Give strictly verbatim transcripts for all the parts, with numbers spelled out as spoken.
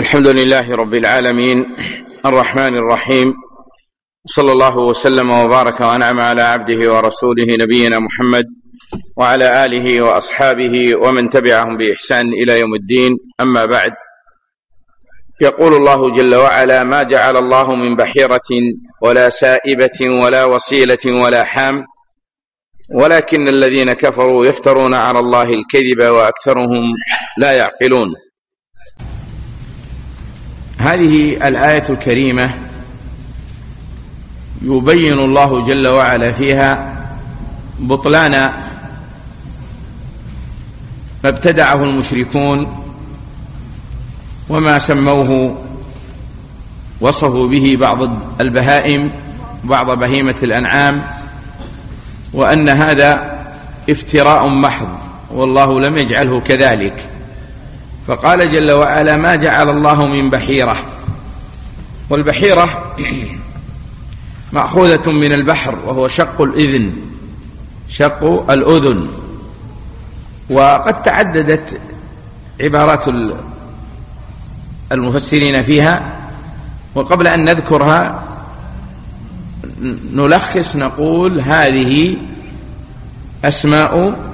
الحمد لله رب العالمين الرحمن الرحيم، صلى الله وسلم وبارك وأنعم على عبده ورسوله نبينا محمد وعلى آله وأصحابه ومن تبعهم بإحسان إلى يوم الدين. أما بعد، يقول الله جل وعلا: ما جعل الله من بحيرة ولا سائبة ولا وصيلة ولا حام ولكن الذين كفروا يفترون على الله الكذب وأكثرهم لا يعقلون. هذه الآية الكريمة يبين الله جل وعلا فيها بطلان ما ابتدعه المشركون وما سموه وصفوا به بعض البهائم بعض بهيمة الأنعام، وأن هذا افتراء محض والله لم يجعله كذلك. فقال جل وعلا: ما جعل الله من بحيرة. والبحيرة مأخوذة من البحر، وهو شق الإذن شق الأذن. وقد تعددت عبارات المفسرين فيها، وقبل أن نذكرها نلخص نقول: هذه أسماء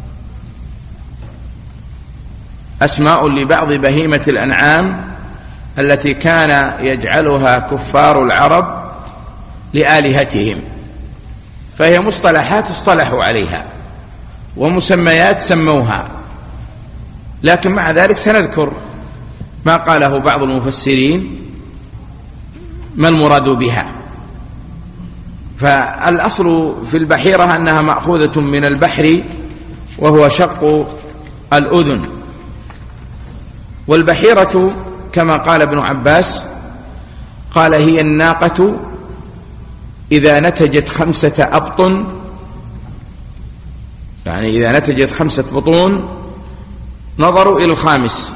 أسماء لبعض بهيمة الأنعام التي كان يجعلها كفار العرب لآلهتهم، فهي مصطلحات اصطلحوا عليها ومسميات سموها. لكن مع ذلك سنذكر ما قاله بعض المفسرين ما المراد بها. فالأصل في البحيرة أنها مأخوذة من البحر، وهو شق الأذن. والبحيرة كما قال ابن عباس قال: هي الناقة إذا نتجت خمسة أبطن، يعني إذا نتجت خمسة بطون نظروا إلى الخامس،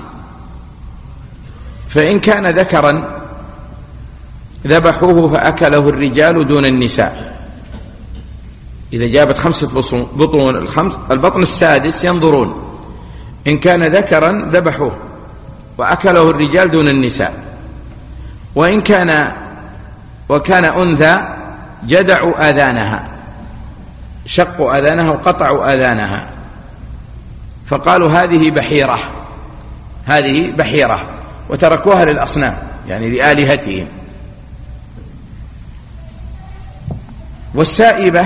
فإن كان ذكرا ذبحوه فأكله الرجال دون النساء. إذا جابت خمسة بطون الخمس البطن السادس ينظرون، إن كان ذكرا ذبحوه وأكله الرجال دون النساء، وإن كان وكان أنثى جدعوا آذانها، شقوا آذانها وقطعوا آذانها، فقالوا هذه بحيرة هذه بحيرة وتركوها للأصنام، يعني لآلهتهم. والسائبة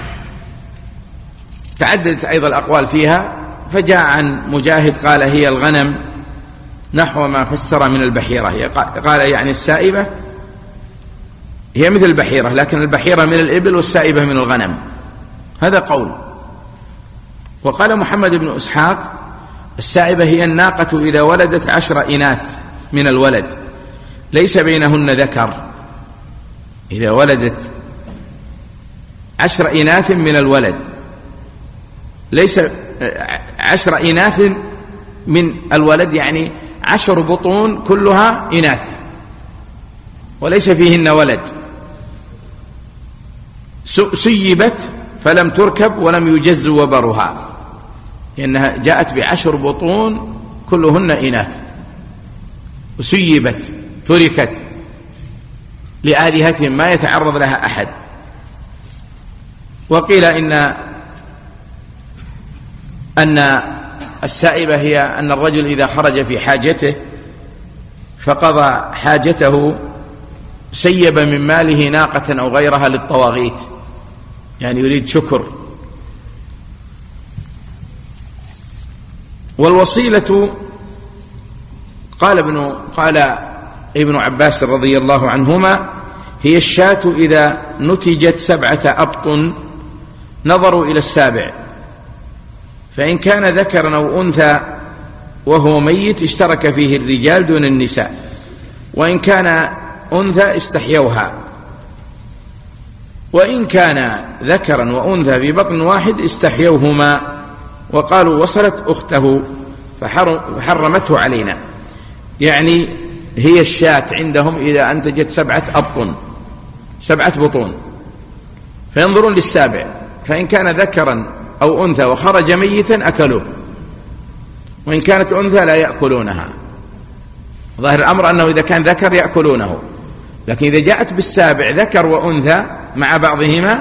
تعددت أيضا الأقوال فيها، فجاء عن مجاهد قال: هي الغنم، نحو ما فسر من البحيرة. قال يعني السائبة هي مثل البحيرة، لكن البحيرة من الإبل والسائبة من الغنم، هذا قول. وقال محمد بن إسحاق: السائبة هي الناقة إذا ولدت عشر إناث من الولد ليس بينهن ذكر. إذا ولدت عشر إناث من الولد ليس عشر إناث من الولد، يعني عشر بطون كلها إناث وليس فيهن ولد، سيبت فلم تركب ولم يجز وبرها، لأنها جاءت بعشر بطون كلهن إناث، وسيبت تركت لآلهتهم ما يتعرض لها أحد. وقيل إن أن السائبة هي أن الرجل إذا خرج في حاجته فقضى حاجته سيب من ماله ناقة أو غيرها للطواغيت، يعني يريد شكر. والوصيلة قال ابن قال ابن عباس رضي الله عنهما: هي الشاة إذا نتجت سبعة أبطن نظروا إلى السابع، فإن كان ذكرا أو أنثى وهو ميت اشترك فيه الرجال دون النساء، وإن كان أنثى استحيوها، وإن كان ذكرا وأنثى في بطن واحد استحيوهما، وقالوا وصلت أخته فحرمته علينا. يعني هي الشاة عندهم إذا أنتجت سبعة أبطن سبعة بطون فينظرون للسابع، فإن كان ذكرا أو أنثى وخرج ميتا أكلوه، وإن كانت أنثى لا يأكلونها. ظاهر الأمر أنه إذا كان ذكر يأكلونه، لكن إذا جاءت بالسابع ذكر وأنثى مع بعضهما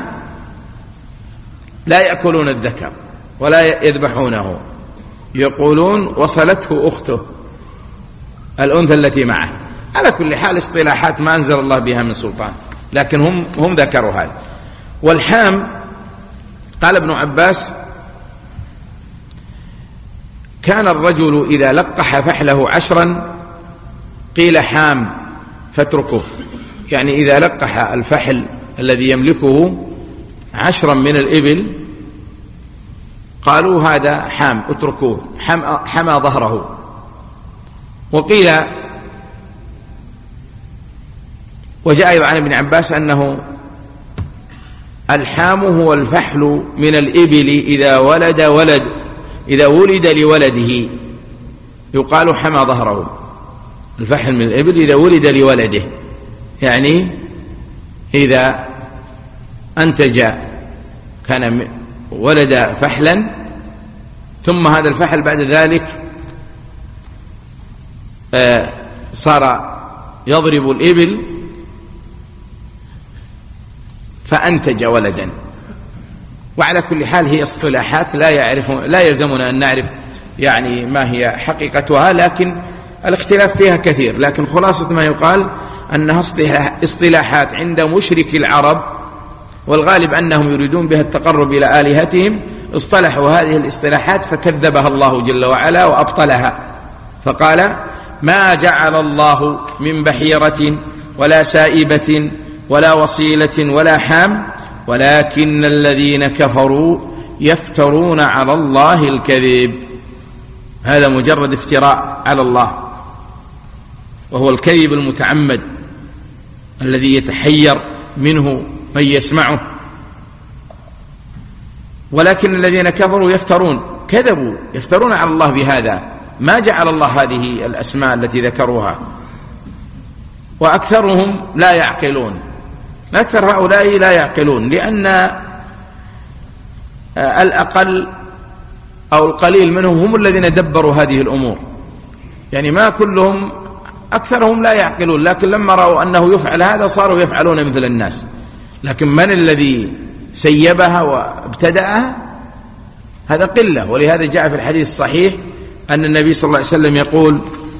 لا يأكلون الذكر ولا يذبحونه، يقولون وصلته أخته الأنثى التي معه. على كل حال اصطلاحات ما أنزل الله بها من سلطان، لكن هم هم ذكروا هذا. والحام قال ابن عباس كان الرجل إذا لقح فحله عشرا قيل حام فاتركه، يعني إذا لقح الفحل الذي يملكه عشرا من الإبل قالوا هذا حام اتركوه، حمى ظهره. وقيل وجاء أيضا عن ابن عباس أنه الحام هو الفحل من الإبل إذا ولد ولد إذا ولد لولده يقال حمى ظهره. الفحل من الإبل إذا ولد لولده، يعني إذا أنتج كان ولد فحلا ثم هذا الفحل بعد ذلك صار يضرب الإبل فأنتج ولدا. وعلى كل حال هي اصطلاحات لا يعرف لا يلزمنا أن نعرف يعني ما هي حقيقتها، لكن الاختلاف فيها كثير. لكن خلاصة ما يقال أنها اصطلاحات عند مشرك العرب، والغالب أنهم يريدون بها التقرب إلى آلهتهم، اصطلحوا هذه الاصطلاحات فكذبها الله جل وعلا وأبطلها، فقال ما جعل الله من بحيرة ولا سائبة ولا وصيلة ولا حام ولكن الذين كفروا يفترون على الله الكذب. هذا مجرد افتراء على الله، وهو الكذب المتعمد الذي يتحير منه من يسمعه. ولكن الذين كفروا يفترون، كذبوا يفترون على الله بهذا، ما جعل الله هذه الأسماء التي ذكروها. وأكثرهم لا يعقلون، أكثر هؤلاء لا يعقلون، لأن الأقل أو القليل منهم هم الذين دبروا هذه الأمور، يعني ما كلهم، أكثرهم لا يعقلون، لكن لما رأوا أنه يفعل هذا صاروا يفعلون مثل الناس. لكن من الذي سيبها وابتدأها؟ هذا قلة. ولهذا جاء في الحديث الصحيح أن النبي صلى الله عليه وسلم يقول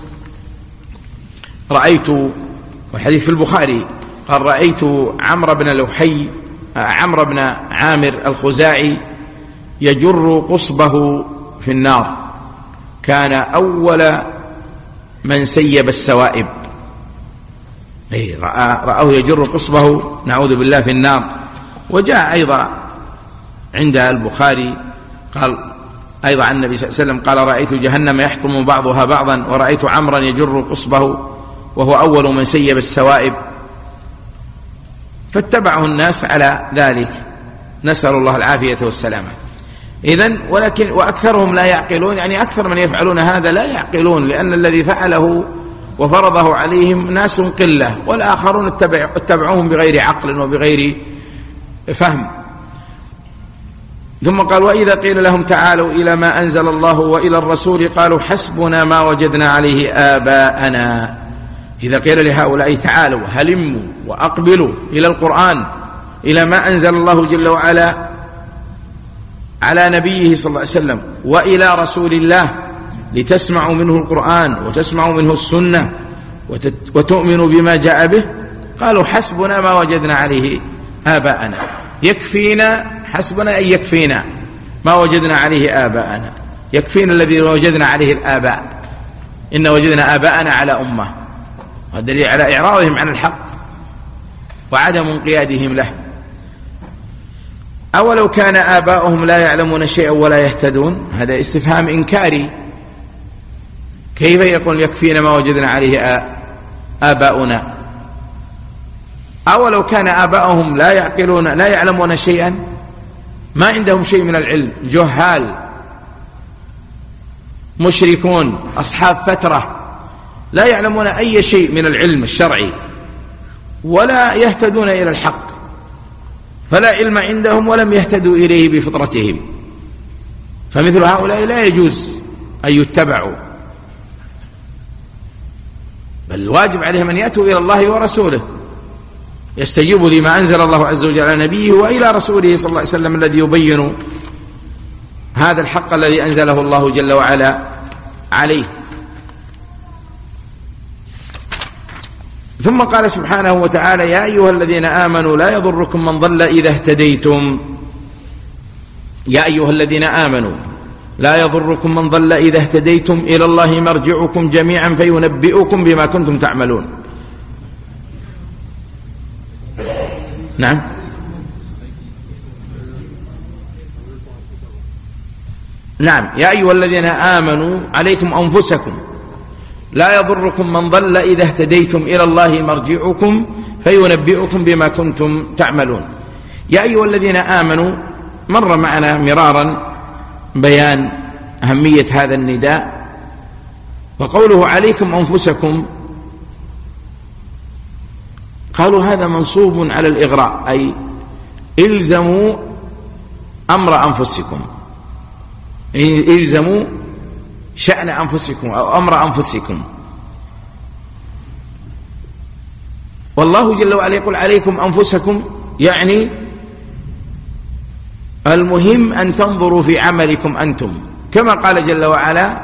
رأيت، والحديث في البخاري، قال رأيت عمرو بن لحي عمرو بن عامر الخزاعي يجر قصبه في النار، كان أول من سيب السوائب. أي رأوه يجر قصبه نعوذ بالله في النار. وجاء أيضا عند البخاري قال أيضا عن النبي صلى الله عليه وسلم قال رأيت جهنم يحطم بعضها بعضا ورأيت عمرا يجر قصبه وهو أول من سيب السوائب، فاتبعه الناس على ذلك، نسأل الله العافية والسلامة. إذن ولكن وأكثرهم لا يعقلون، يعني أكثر من يفعلون هذا لا يعقلون، لأن الذي فعله وفرضه عليهم ناس قلة، والآخرون اتبعوهم بغير عقل وبغير فهم. ثم قال وإذا قيل لهم تعالوا إلى ما أنزل الله وإلى الرسول قالوا حسبنا ما وجدنا عليه آباءنا. إذا قيل لهؤلاء تعالوا هلموا وأقبلوا إلى القرآن، إلى ما أنزل الله جل وعلا على نبيه صلى الله عليه وسلم وإلى رسول الله لتسمعوا منه القرآن وتسمعوا منه السنة وتؤمنوا بما جاء به، قالوا حسبنا ما وجدنا عليه آباءنا. يكفينا، حسبنا أي يكفينا ما وجدنا عليه آباءنا، يكفينا الذي وجدنا عليه الآباء، إن وجدنا آباءنا على أمة، وهذا دليل على إعراضهم عن الحق وعدم انقيادهم له. أولو كان آباؤهم لا يعلمون شيئا ولا يهتدون، هذا استفهام إنكاري. كيف يقول يكفينا ما وجدنا عليه آباؤنا؟ أولو كان آباؤهم لا يعقلون لا يعلمون شيئا، ما عندهم شيء من العلم، جهال مشركون أصحاب فترة لا يعلمون أي شيء من العلم الشرعي ولا يهتدون إلى الحق، فلا علم عندهم ولم يهتدوا إليه بفطرتهم، فمثل هؤلاء لا يجوز أن يتبعوا. فالواجب عليهم أن يأتوا إلى الله ورسوله، يستجيبوا لما أنزل الله عز وجل على نبيه وإلى رسوله صلى الله عليه وسلم الذي يبين هذا الحق الذي أنزله الله جل وعلا عليه. ثم قال سبحانه وتعالى: يا أيها الذين آمنوا لا يضركم من ضل إذا اهتديتم. يا أيها الذين آمنوا لا يضركم من ضل إذا اهتديتم إلى الله مرجعكم جميعا فينبئكم بما كنتم تعملون. نعم. نعم. يا أيها الذين آمنوا عليكم أنفسكم لا يضركم من ضل إذا اهتديتم إلى الله مرجعكم فينبئكم بما كنتم تعملون. يا أيها الذين آمنوا مر معنا مرارا بيان أهمية هذا النداء، وقوله عليكم أنفسكم قالوا هذا منصوب على الإغراء، أي إلزموا أمر أنفسكم، إلزموا شأن أنفسكم أو أمر أنفسكم. والله جل وعلا يقول عليكم أنفسكم، يعني المهم أن تنظروا في عملكم أنتم، كما قال جل وعلا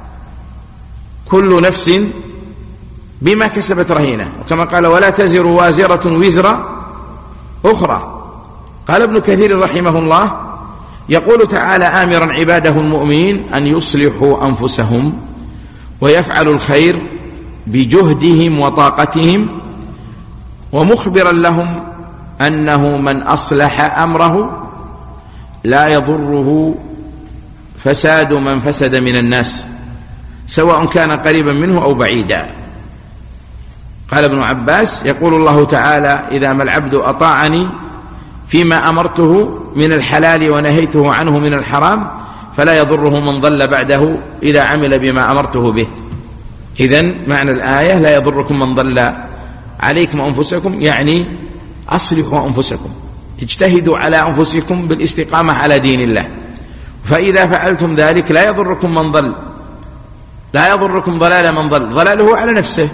كل نفس بما كسبت رهينة، وكما قال ولا تزر وازرة وزر أخرى. قال ابن كثير رحمه الله يقول تعالى آمرا عباده المؤمنين أن يصلحوا أنفسهم ويفعلوا الخير بجهدهم وطاقتهم، ومخبرا لهم أنه من أصلح أمره لا يضره فساد من فسد من الناس سواء كان قريبا منه أو بعيدا. قال ابن عباس يقول الله تعالى إذا ما العبد أطاعني فيما أمرته من الحلال ونهيته عنه من الحرام فلا يضره من ضل بعده إذا عمل بما أمرته به. إذن معنى الآية لا يضركم من ضل، عليكم أنفسكم يعني أصلحوا أنفسكم، اجتهدوا على أنفسكم بالاستقامة على دين الله، فإذا فعلتم ذلك لا يضركم من ضل، لا يضركم ضلال من ضل، ضلاله على نفسه،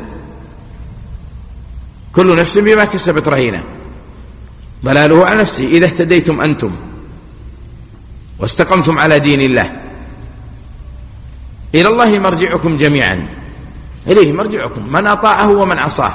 كل نفس بما كسبت رهينة، ضلاله على نفسه إذا اهتديتم أنتم واستقمتم على دين الله. إلى الله مرجعكم جميعا، إليه مرجعكم من أطاعه ومن عصاه،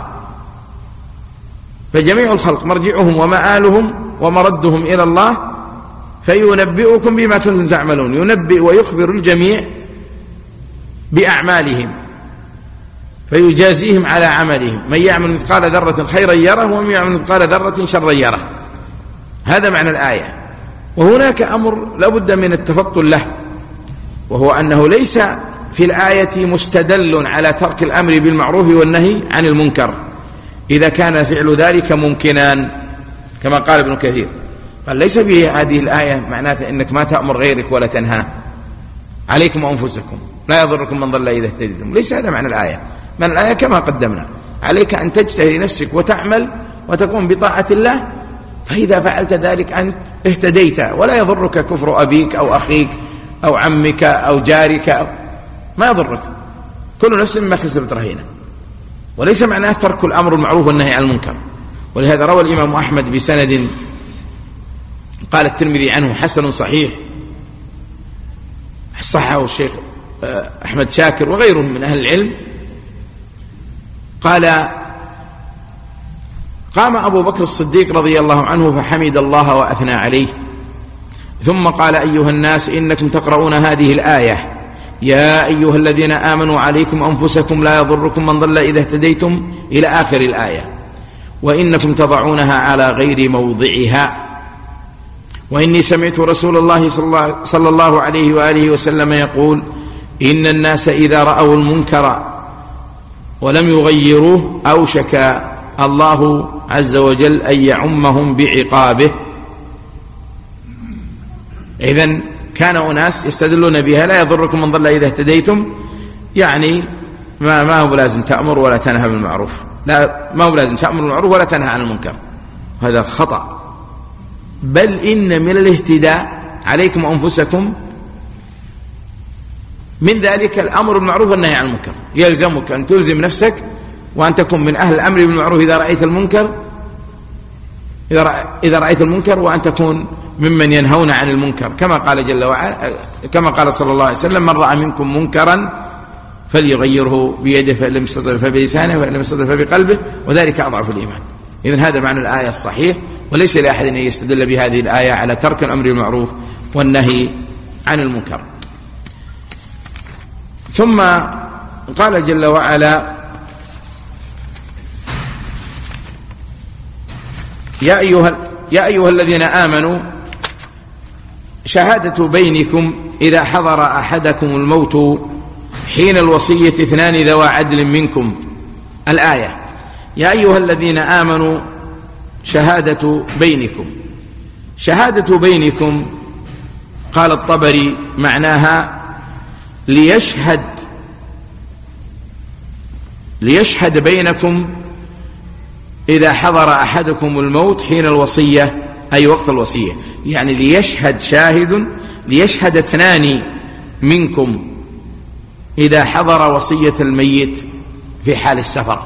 فجميع الخلق مرجعهم ومآلهم ومردهم إلى الله فينبئكم بما كنتم تعملون. ينبئ ويخبر الجميع بأعمالهم فيجازيهم على عملهم، من يعمل مثقال ذرة خيرا يره ومن يعمل مثقال ذرة شرا يره. هذا معنى الآية. وهناك أمر لا بد من التفطن له، وهو أنه ليس في الآية مستدل على ترك الأمر بالمعروف والنهي عن المنكر إذا كان فعل ذلك ممكنا، كما قال ابن كثير، قال ليس في هذه الآية معناتها أنك ما تأمر غيرك ولا تنهى. عليكم أنفسكم لا يضركم من ضل إذا اهتديتم، ليس هذا معنى الآية. من الآية كما قدمنا، عليك أن تجتهد نفسك وتعمل وتكون بطاعة الله، فإذا فعلت ذلك أنت اهتديت، ولا يضرك كفر أبيك أو أخيك أو عمك أو جارك أو ما يضرك، كل نفس مما كسبت رهينة. وليس معناه ترك الأمر المعروف والنهي عن المنكر. ولهذا روى الإمام أحمد بسند قال الترمذي عنه حسن صحيح، صححه الشيخ أحمد شاكر وغيرهم من أهل العلم، قال قام أبو بكر الصديق رضي الله عنه فحمد الله وأثنى عليه، ثم قال أيها الناس إنكم تقرؤون هذه الآية يا أيها الذين آمنوا عليكم أنفسكم لا يضركم من ضل إذا اهتديتم إلى آخر الآية، وإنكم تضعونها على غير موضعها، وإني سمعت رسول الله صلى الله عليه وآله وسلم يقول إن الناس إذا رأوا المنكر ولم يغيروه أوشك الله عز وجل أن يعمهم بعقابه. إذن كان أناس يستدلون بها لا يضركم من ضل إذا اهتديتم، يعني ما, ما هو لازم تأمر ولا تنهى بالمعروف، لا ما هو لازم تأمر بالمعروف ولا تنهى عن المنكر، هذا خطأ. بل إن من الاهتداء عليكم أنفسكم من ذلك الأمر بالمعروف والنهي عن المنكر، يلزمك أن تلزم نفسك وأن تكون من أهل الأمر بالمعروف إذا رأيت المنكر إذا رأيت المنكر وأن تكون ممن ينهون عن المنكر، كما قال جل وعلا، كما قال صلى الله عليه وسلم: من رأى منكم منكرا فليغيره بيده فإن لم يستطع فبلسانه وإن لم يستطع فبقلبه وذلك أضعف الإيمان. إذن هذا معنى الآية الصحيح، وليس لأحد أن يستدل بهذه الآية على ترك الأمر بالمعروف والنهي عن المنكر. ثم قال جل وعلا: يا أيها, يا أيها الذين آمنوا شهادة بينكم إذا حضر أحدكم الموت حين الوصية اثنان ذوى عدل منكم. الآية: يا أيها الذين آمنوا شهادة بينكم. شهادة بينكم قال الطبري معناها ليشهد ليشهد بينكم إذا حضر أحدكم الموت حين الوصية، أي وقت الوصية، يعني ليشهد شاهد ليشهد اثنان منكم إذا حضر وصية الميت في حال السفر.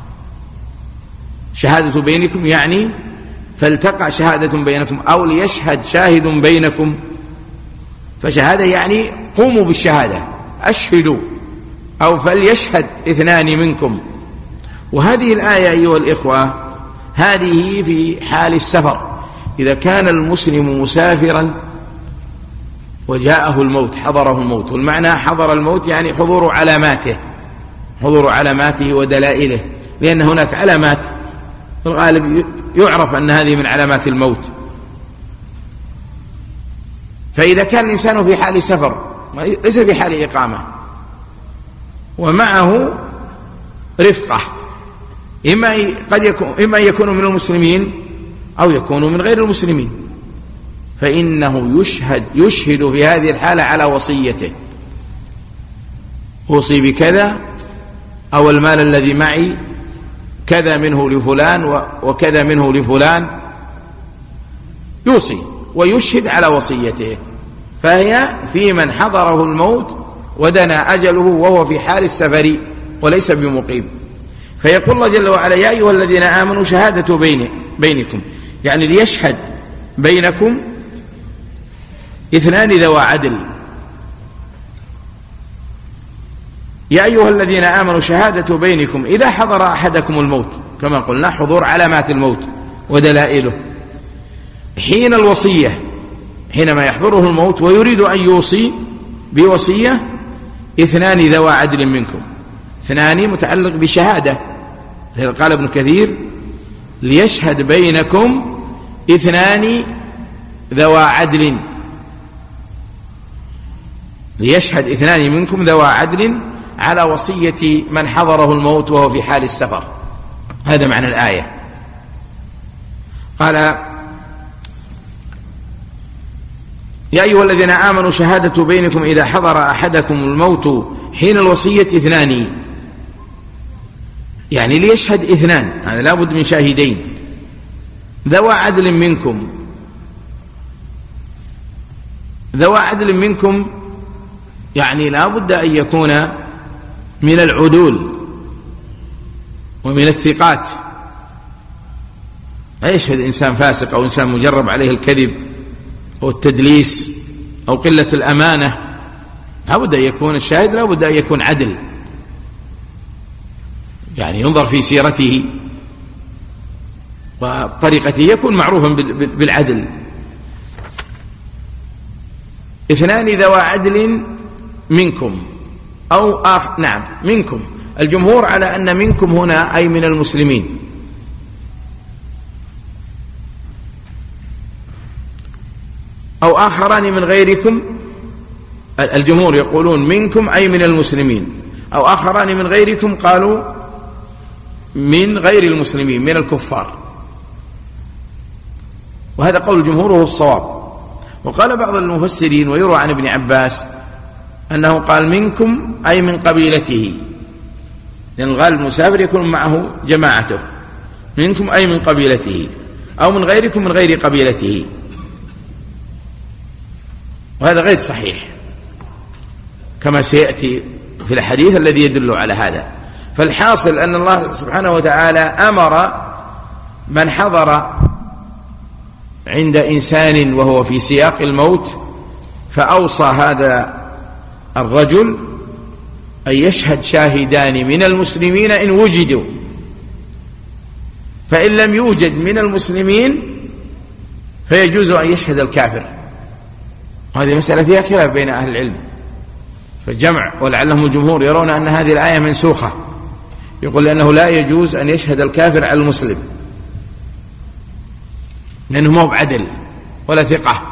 شهادة بينكم يعني فلتقع شهادة بينكم، أو ليشهد شاهد بينكم. فشهادة يعني قوموا بالشهادة، أشهدوا، أو فليشهد اثنان منكم. وهذه الآية أيها الإخوة هذه في حال السفر، إذا كان المسلم مسافرا وجاءه الموت، حضره الموت. والمعنى حضر الموت يعني حضور علاماته، حضور علاماته ودلائله، لأن هناك علامات في الغالب يعرف أن هذه من علامات الموت. فإذا كان الإنسان في حال سفر ليس في حال إقامة ومعه رفقة، إما قد يكون إما يكون من المسلمين أو يكون من غير المسلمين، فإنه يشهد يشهد في هذه الحالة على وصيته: أوصي بكذا، أو المال الذي معي كذا منه لفلان وكذا منه لفلان، يوصي ويشهد على وصيته. فهي في من حضره الموت ودنا أجله وهو في حال السفر وليس بمقيم. فيقول الله جل وعلا: يا أيها الذين آمنوا شهادة بين بينكم، يعني ليشهد بينكم اثنان ذوى عدل. يا أيها الذين آمنوا شهادة بينكم إذا حضر أحدكم الموت، كما قلنا حضور علامات الموت ودلائله، حين الوصية، حينما يحضره الموت ويريد أن يوصي بوصية، اثنان ذوى عدل منكم. اثنان متعلق بشهادة، لذا قال ابن كثير: ليشهد بينكم اثنان ذوى عدل، ليشهد اثنان منكم ذوى عدل على وصية من حضره الموت وهو في حال السفر. هذا معنى الآية. قال: يا أيها الذين آمنوا شهادة بينكم إذا حضر أحدكم الموت حين الوصية اثنان، يعني ليشهد اثنان، يعني لا بد من شاهدين ذوى عدل منكم. ذوى عدل منكم يعني لا بد أن يكون من العدول ومن الثقات. لا يشهد إنسان فاسق أو إنسان مجرب عليه الكذب أو التدليس أو قلة الأمانة. لا بد أن يكون الشاهد لا بد أن يكون عدل، يعني ينظر في سيرته وطريقته يكون معروفا بالعدل. اثنان ذوى عدل منكم أو آخ نعم منكم. الجمهور على أن منكم هنا أي من المسلمين، أو آخران من غيركم. الجمهور يقولون منكم أي من المسلمين، أو آخران من غيركم قالوا من غير المسلمين من الكفار، وهذا قول الجمهور وهو الصواب. وقال بعض المفسرين ويروى عن ابن عباس أنه قال منكم أي من قبيلته، لأن الغالب المسافر يكون معه جماعته. منكم أي من قبيلته، أو من غيركم من غير قبيلته، وهذا غير صحيح كما سيأتي في الحديث الذي يدل على هذا. فالحاصل أن الله سبحانه وتعالى أمر من حضر عند إنسان وهو في سياق الموت فأوصى هذا الرجل أن يشهد شاهدان من المسلمين إن وجدوا، فإن لم يوجد من المسلمين فيجوز أن يشهد الكافر. هذه مسألة فيها خلاف بين أهل العلم، فجمع ولعلهم الجمهور يرون أن هذه الآية منسوخة، يقول لأنه لا يجوز أن يشهد الكافر على المسلم لأنه ما هو بعدل ولا ثقة.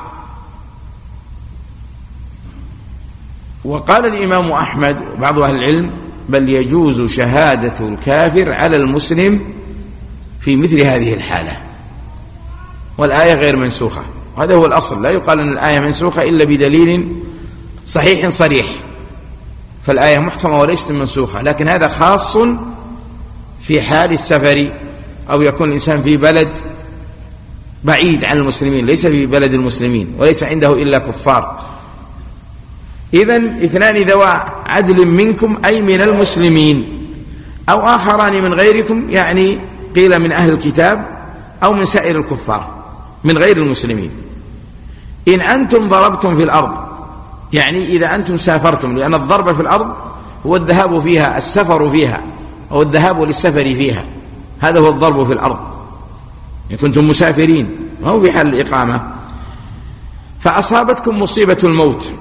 وقال الإمام أحمد وبعض أهل العلم بل يجوز شهادة الكافر على المسلم في مثل هذه الحالة، والآية غير منسوخة. هذا هو الأصل، لا يقال أن الآية منسوخة إلا بدليل صحيح صريح، فالآية محكمة وليست منسوخة. لكن هذا خاص في حال السفر، أو يكون الإنسان في بلد بعيد عن المسلمين ليس في بلد المسلمين وليس عنده إلا كفار. إذن اثنان ذوى عدل منكم أي من المسلمين، أو آخران من غيركم، يعني قيل من أهل الكتاب أو من سائر الكفار من غير المسلمين، إن أنتم ضربتم في الأرض، يعني إذا أنتم سافرتم، لأن الضرب في الأرض هو الذهاب فيها، السفر فيها أو الذهاب للسفر فيها، هذا هو الضرب في الأرض، إن كنتم مسافرين ما هو في حال الإقامة. فأصابتكم مصيبة الموت،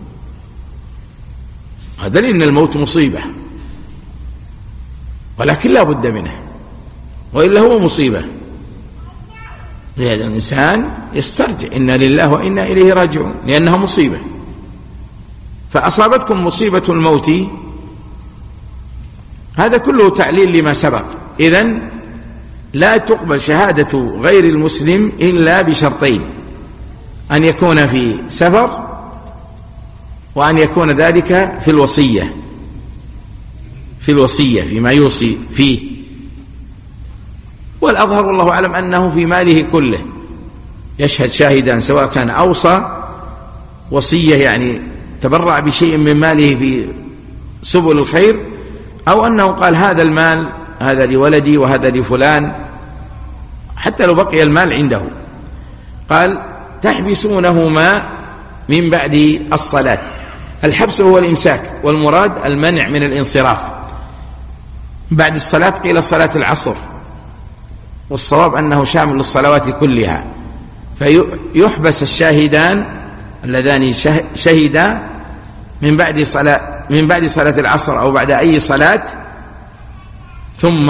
هذا لأن الموت مصيبة ولكن لا بد منه، وإلا هو مصيبة، لهذا الإنسان يسترجع إنا لله وإنا إليه راجعون لأنها مصيبة. فأصابتكم مصيبة الموت، هذا كله تعليل لما سبق. إذن لا تقبل شهادة غير المسلم إلا بشرطين: أن يكون في سفر، وأن يكون ذلك في الوصية في الوصية فيما يوصي فيه. والأظهر والله أعلم أنه في ماله كله يشهد شاهدان، سواء كان أوصى وصية يعني تبرع بشيء من ماله في سبل الخير، أو أنه قال هذا المال هذا لولدي وهذا لفلان، حتى لو بقي المال عنده. قال تحبسونهما من بعد الصلاة. الحبس هو الإمساك، والمراد المنع من الانصراف بعد الصلاة. قيل صلاة العصر، والصواب أنه شامل للصلوات كلها. فيحبس الشاهدان اللذان شهدا من بعد صلاة من بعد صلاة العصر أو بعد أي صلاة، ثم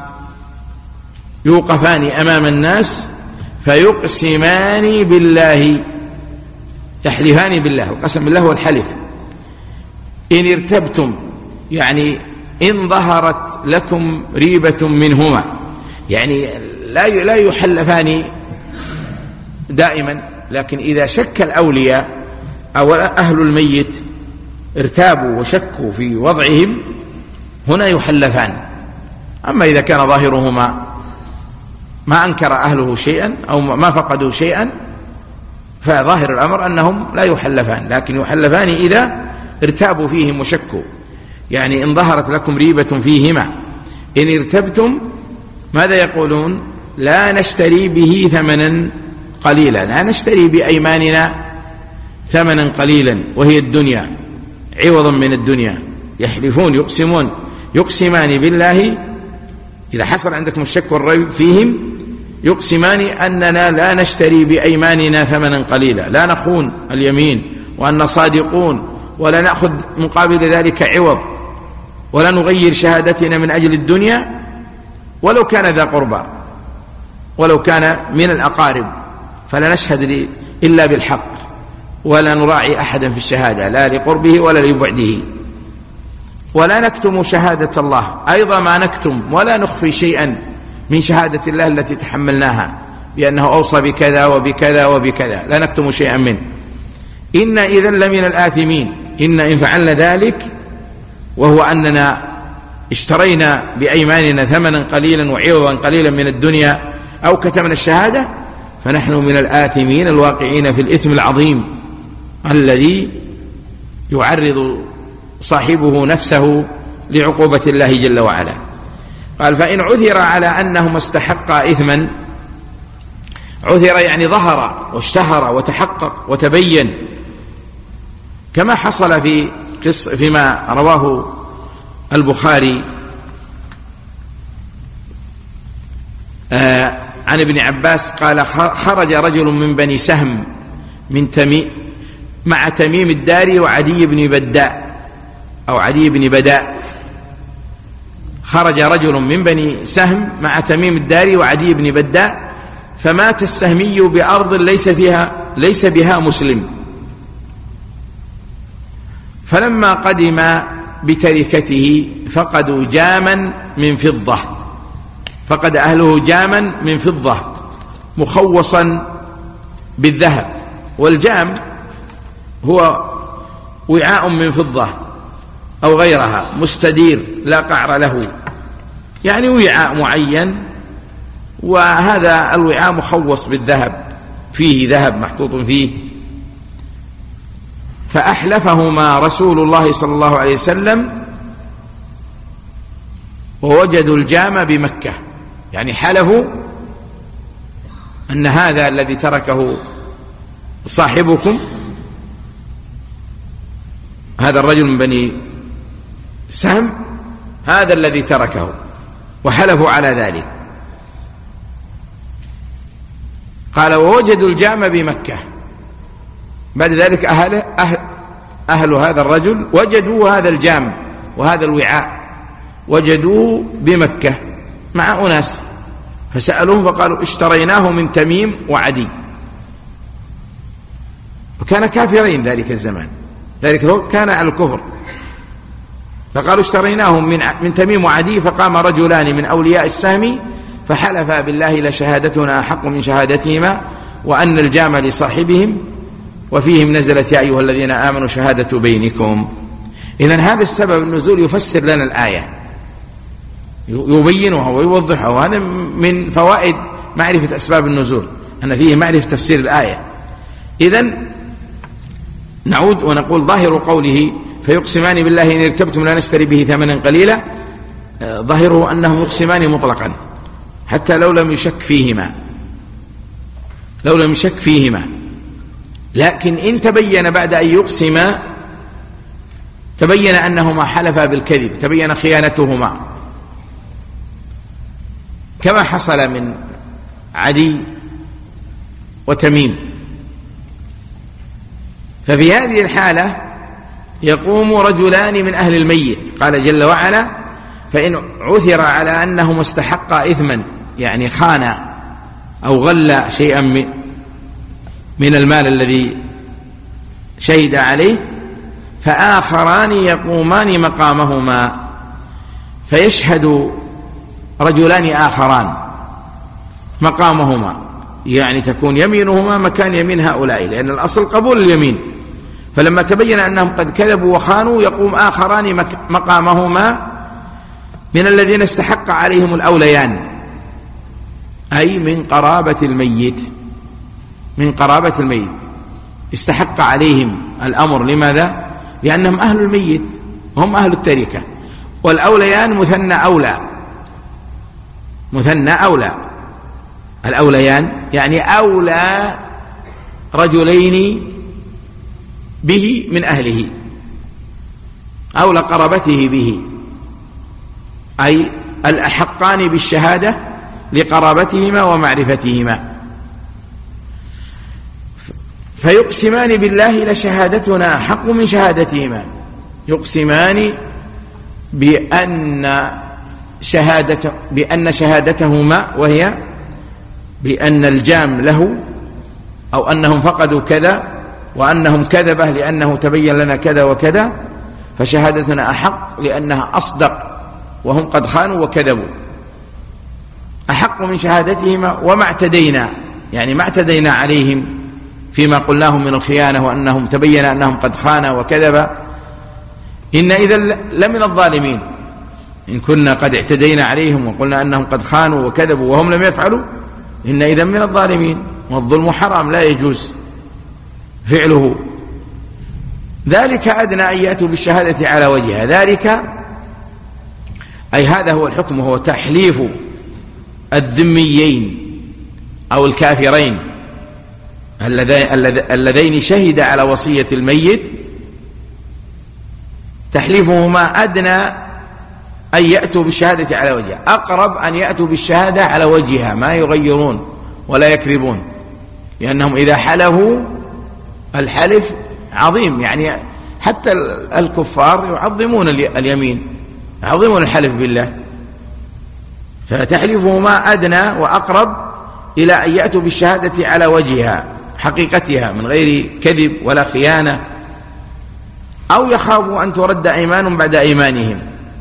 يوقفان أمام الناس فيقسمان بالله، يحلفان بالله. القسم بالله هو الحلف. إن ارتبتم، يعني إن ظهرت لكم ريبة منهما، يعني لا لا يحلفان دائما، لكن إذا شك الأولياء أو أهل الميت ارتابوا وشكوا في وضعهم هنا يحلفان. أما إذا كان ظاهرهما ما أنكر أهله شيئا أو ما فقدوا شيئا فظاهر الأمر أنهم لا يحلفان، لكن يحلفان إذا ارتابوا فيهم وشكوا. يعني إن ظهرت لكم ريبة فيهما، إن ارتبتم ماذا يقولون؟ لا نشتري به ثمنا قليلا، لا نشتري بأيماننا ثمنا قليلا وهي الدنيا، عوضا من الدنيا. يحلفون يقسمون يقسمان بالله، إذا حصل عندكم الشك والريب فيهم يقسمان أننا لا نشتري بأيماننا ثمنا قليلا، لا نخون اليمين وأن صادقون، ولا نأخذ مقابل ذلك عوض، ولا نغير شهادتنا من أجل الدنيا ولو كان ذا قربى، ولو كان من الأقارب، فلا نشهد إلا بالحق، ولا نراعي أحدا في الشهادة لا لقربه ولا لبعده. ولا نكتم شهادة الله، أيضا ما نكتم ولا نخفي شيئا من شهادة الله التي تحملناها بأنه أوصى بكذا وبكذا وبكذا، لا نكتم شيئا منه. إن إذا لمن الآثمين، إن إن فعلنا ذلك وهو أننا اشترينا بأيماننا ثمنا قليلا وعوضا قليلا من الدنيا أو كتمنا الشهادة، فنحن من الآثمين الواقعين في الإثم العظيم الذي يعرض صاحبه نفسه لعقوبة الله جل وعلا. قال فإن عثر على أنهما استحقا إثما، عثر يعني ظهر واشتهر وتحقق وتبين، كما حصل في قص فيما رواه البخاري آه عن ابن عباس قال خرج رجل من بني سهم من تميم مع تميم الداري وعدي بن بداء أو عدي بن بداء، خرج رجل من بني سهم مع تميم الداري وعدي بن بداء، فمات السهمي بأرض ليس فيها ليس بها مسلم، فلما قدم بتركته فقدوا جاما من فضة، فقد أهله جاما من فضة مخوصا بالذهب، والجام هو وعاء من فضة أو غيرها مستدير لا قعر له، يعني وعاء معين، وهذا الوعاء مخوص بالذهب، فيه ذهب محطوط فيه. فأحلفهما رسول الله صلى الله عليه وسلم ووجدوا الجام بمكة، يعني حلفوا أن هذا الذي تركه صاحبكم، هذا الرجل من بني سهم، هذا الذي تركه، وحلفوا على ذلك. قال ووجدوا الجام بمكة، بعد ذلك أهل, أهل, أهل هذا الرجل وجدوا هذا الجام وهذا الوعاء وجدوه بمكة مع أناس، فسألوهم فقالوا اشتريناه من تميم وعدي، وكان كافرين ذلك الزمان، ذلك الوقت كان على الكفر، فقالوا اشتريناه من, من تميم وعدي. فقام رجلان من أولياء السهم فحلفا بالله لشهادتنا أحق من شهادتهما وأن الجام لصاحبهم، وفيهم نزلت يا أيها الذين آمنوا شهادة بينكم. إذن هذا السبب النزول يفسر لنا الآية، يبينها ويوضحها، وهذا من فوائد معرفة أسباب النزول، أن فيه معرفة تفسير الآية. إذن نعود ونقول ظاهر قوله فيقسمان بالله إن ارتبتم لا نشتري به ثمنا قليلا، ظاهره أنهم يقسمان مطلقا حتى لو لم يشك فيهما، لو لم يشك فيهما، لكن إن تبين بعد أن يقسم تبين أنهما حلفا بالكذب، تبين خيانتهما، كما حصل من عدي وتميم. ففي هذه الحالة يقوم رجلان من أهل الميت، قال جل وعلا فإن عثر على أنهما استحقا إثما، يعني خانا أو غل شيئا من المال الذي شهد عليه، فآخران يقومان مقامهما، فيشهد رجلان آخران مقامهما، يعني تكون يمينهما مكان يمين هؤلاء، لأن الأصل قبول اليمين، فلما تبين أنهم قد كذبوا وخانوا يقوم آخران مقامهما من الذين استحق عليهم الأوليان، أي من قرابة الميت، من قرابة الميت استحق عليهم الأمر. لماذا؟ لأنهم أهل الميت وهم أهل التركة، والأوليان مثنى أولى، مثنى أولى، الأوليان يعني أولى رجلين به من أهله، أولى قرابته به، أي الأحقان بالشهادة لقرابتهما ومعرفتهما. فيقسمان بالله لشهادتنا حق من شهادتهما، يقسمان بأن شهادة بأن شهادتهما، وهي بأن الجام له، أو أنهم فقدوا كذا، وأنهم كذبه لأنه تبين لنا كذا وكذا، فشهادتنا أحق لأنها أصدق، وهم قد خانوا وكذبوا، أحق من شهادتهما. وما اعتدينا، يعني ما اعتدينا عليهم فيما قلناهم من الخيانة، وأنهم تبين أنهم قد خانوا وكذبوا، إن إذا لمن الظالمين، إن كنا قد اعتدينا عليهم وقلنا أنهم قد خانوا وكذبوا وهم لم يفعلوا، إن إذا من الظالمين، والظلم حرام لا يجوز فعله. ذلك أدنى أن يأتوا بالشهادة على وجهها، ذلك أي هذا هو الحكم، وهو تحليف الذميين أو الكافرين اللذين شهد على وصية الميت، تحليفهما أدنى أن يأتوا بالشهادة على وجهها، أقرب أن يأتوا بالشهادة على وجهها، ما يغيرون ولا يكذبون، لأنهم إذا حلفوا الحلف عظيم، يعني حتى الكفار يعظمون اليمين، يعظمون الحلف بالله، فتحلفهما أدنى وأقرب إلى أن يأتوا بالشهادة على وجهها حقيقتها من غير كذب ولا خيانة، أو يخافوا أن ترد أيمان بعد أيمانهم،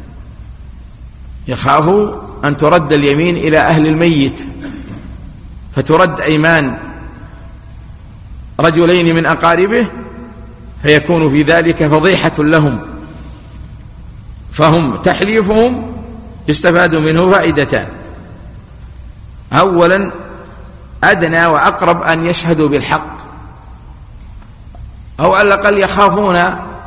يخافوا أن ترد اليمين إلى أهل الميت فترد أيمان رجلين من أقاربه فيكون في ذلك فضيحة لهم، فهم تحليفهم يستفاد منه فائدتان: أولا أدنى وأقرب أن يشهدوا بالحق، أو على الأقل يخافون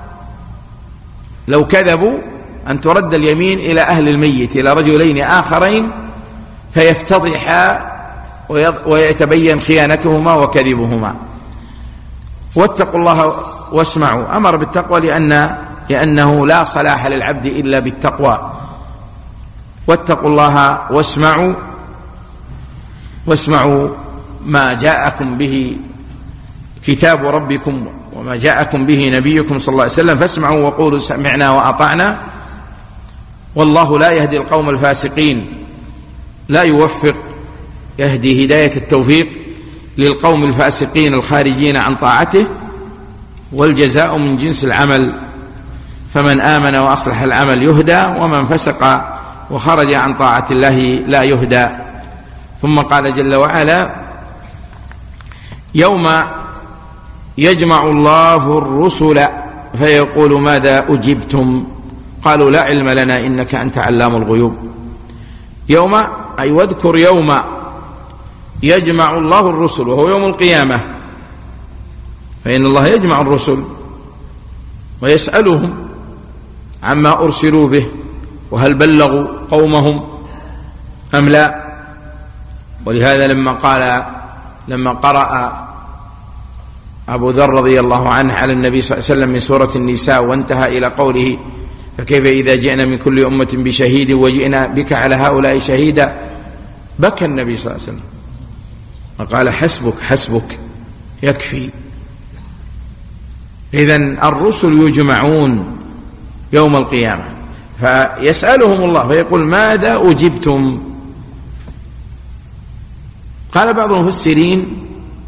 لو كذبوا أن ترد اليمين إلى أهل الميت، إلى رجلين آخرين، فيفتضحا ويتبين خيانتهما وكذبهما. واتقوا الله واسمعوا، أمر بالتقوى لأن لأنه لا صلاح للعبد إلا بالتقوى. واتقوا الله واسمعوا، واسمعوا ما جاءكم به كتاب ربكم وما جاءكم به نبيكم صلى الله عليه وسلم، فاسمعوا وقولوا سمعنا وأطعنا، والله لا يهدي القوم الفاسقين، لا يوفق، يهدي هداية التوفيق للقوم الفاسقين الخارجين عن طاعته، والجزاء من جنس العمل، فمن آمن وأصلح العمل يهدى، ومن فسق وخرج عن طاعة الله لا يهدى. ثم قال جل وعلا: يوم يجمع الله الرسل فيقول ماذا أجبتم قالوا لا علم لنا إنك أنت علام الغيوب. يوم أي واذكر يوم يجمع الله الرسل، وهو يوم القيامة، فإن الله يجمع الرسل ويسألهم عما أرسلوا به وهل بلغوا قومهم أم لا. ولهذا لما قال لما قرأ أبو ذر رضي الله عنه على النبي صلى الله عليه وسلم من سورة النساء وانتهى إلى قوله: فكيف إذا جئنا من كل أمة بشهيد وجئنا بك على هؤلاء شهيدا، بكى النبي صلى الله عليه وسلم وقال: حسبك حسبك، يكفي. إذن الرسل يجمعون يوم القيامة فيسألهم الله فيقول: ماذا أجبتم؟ قال بعض المفسرين: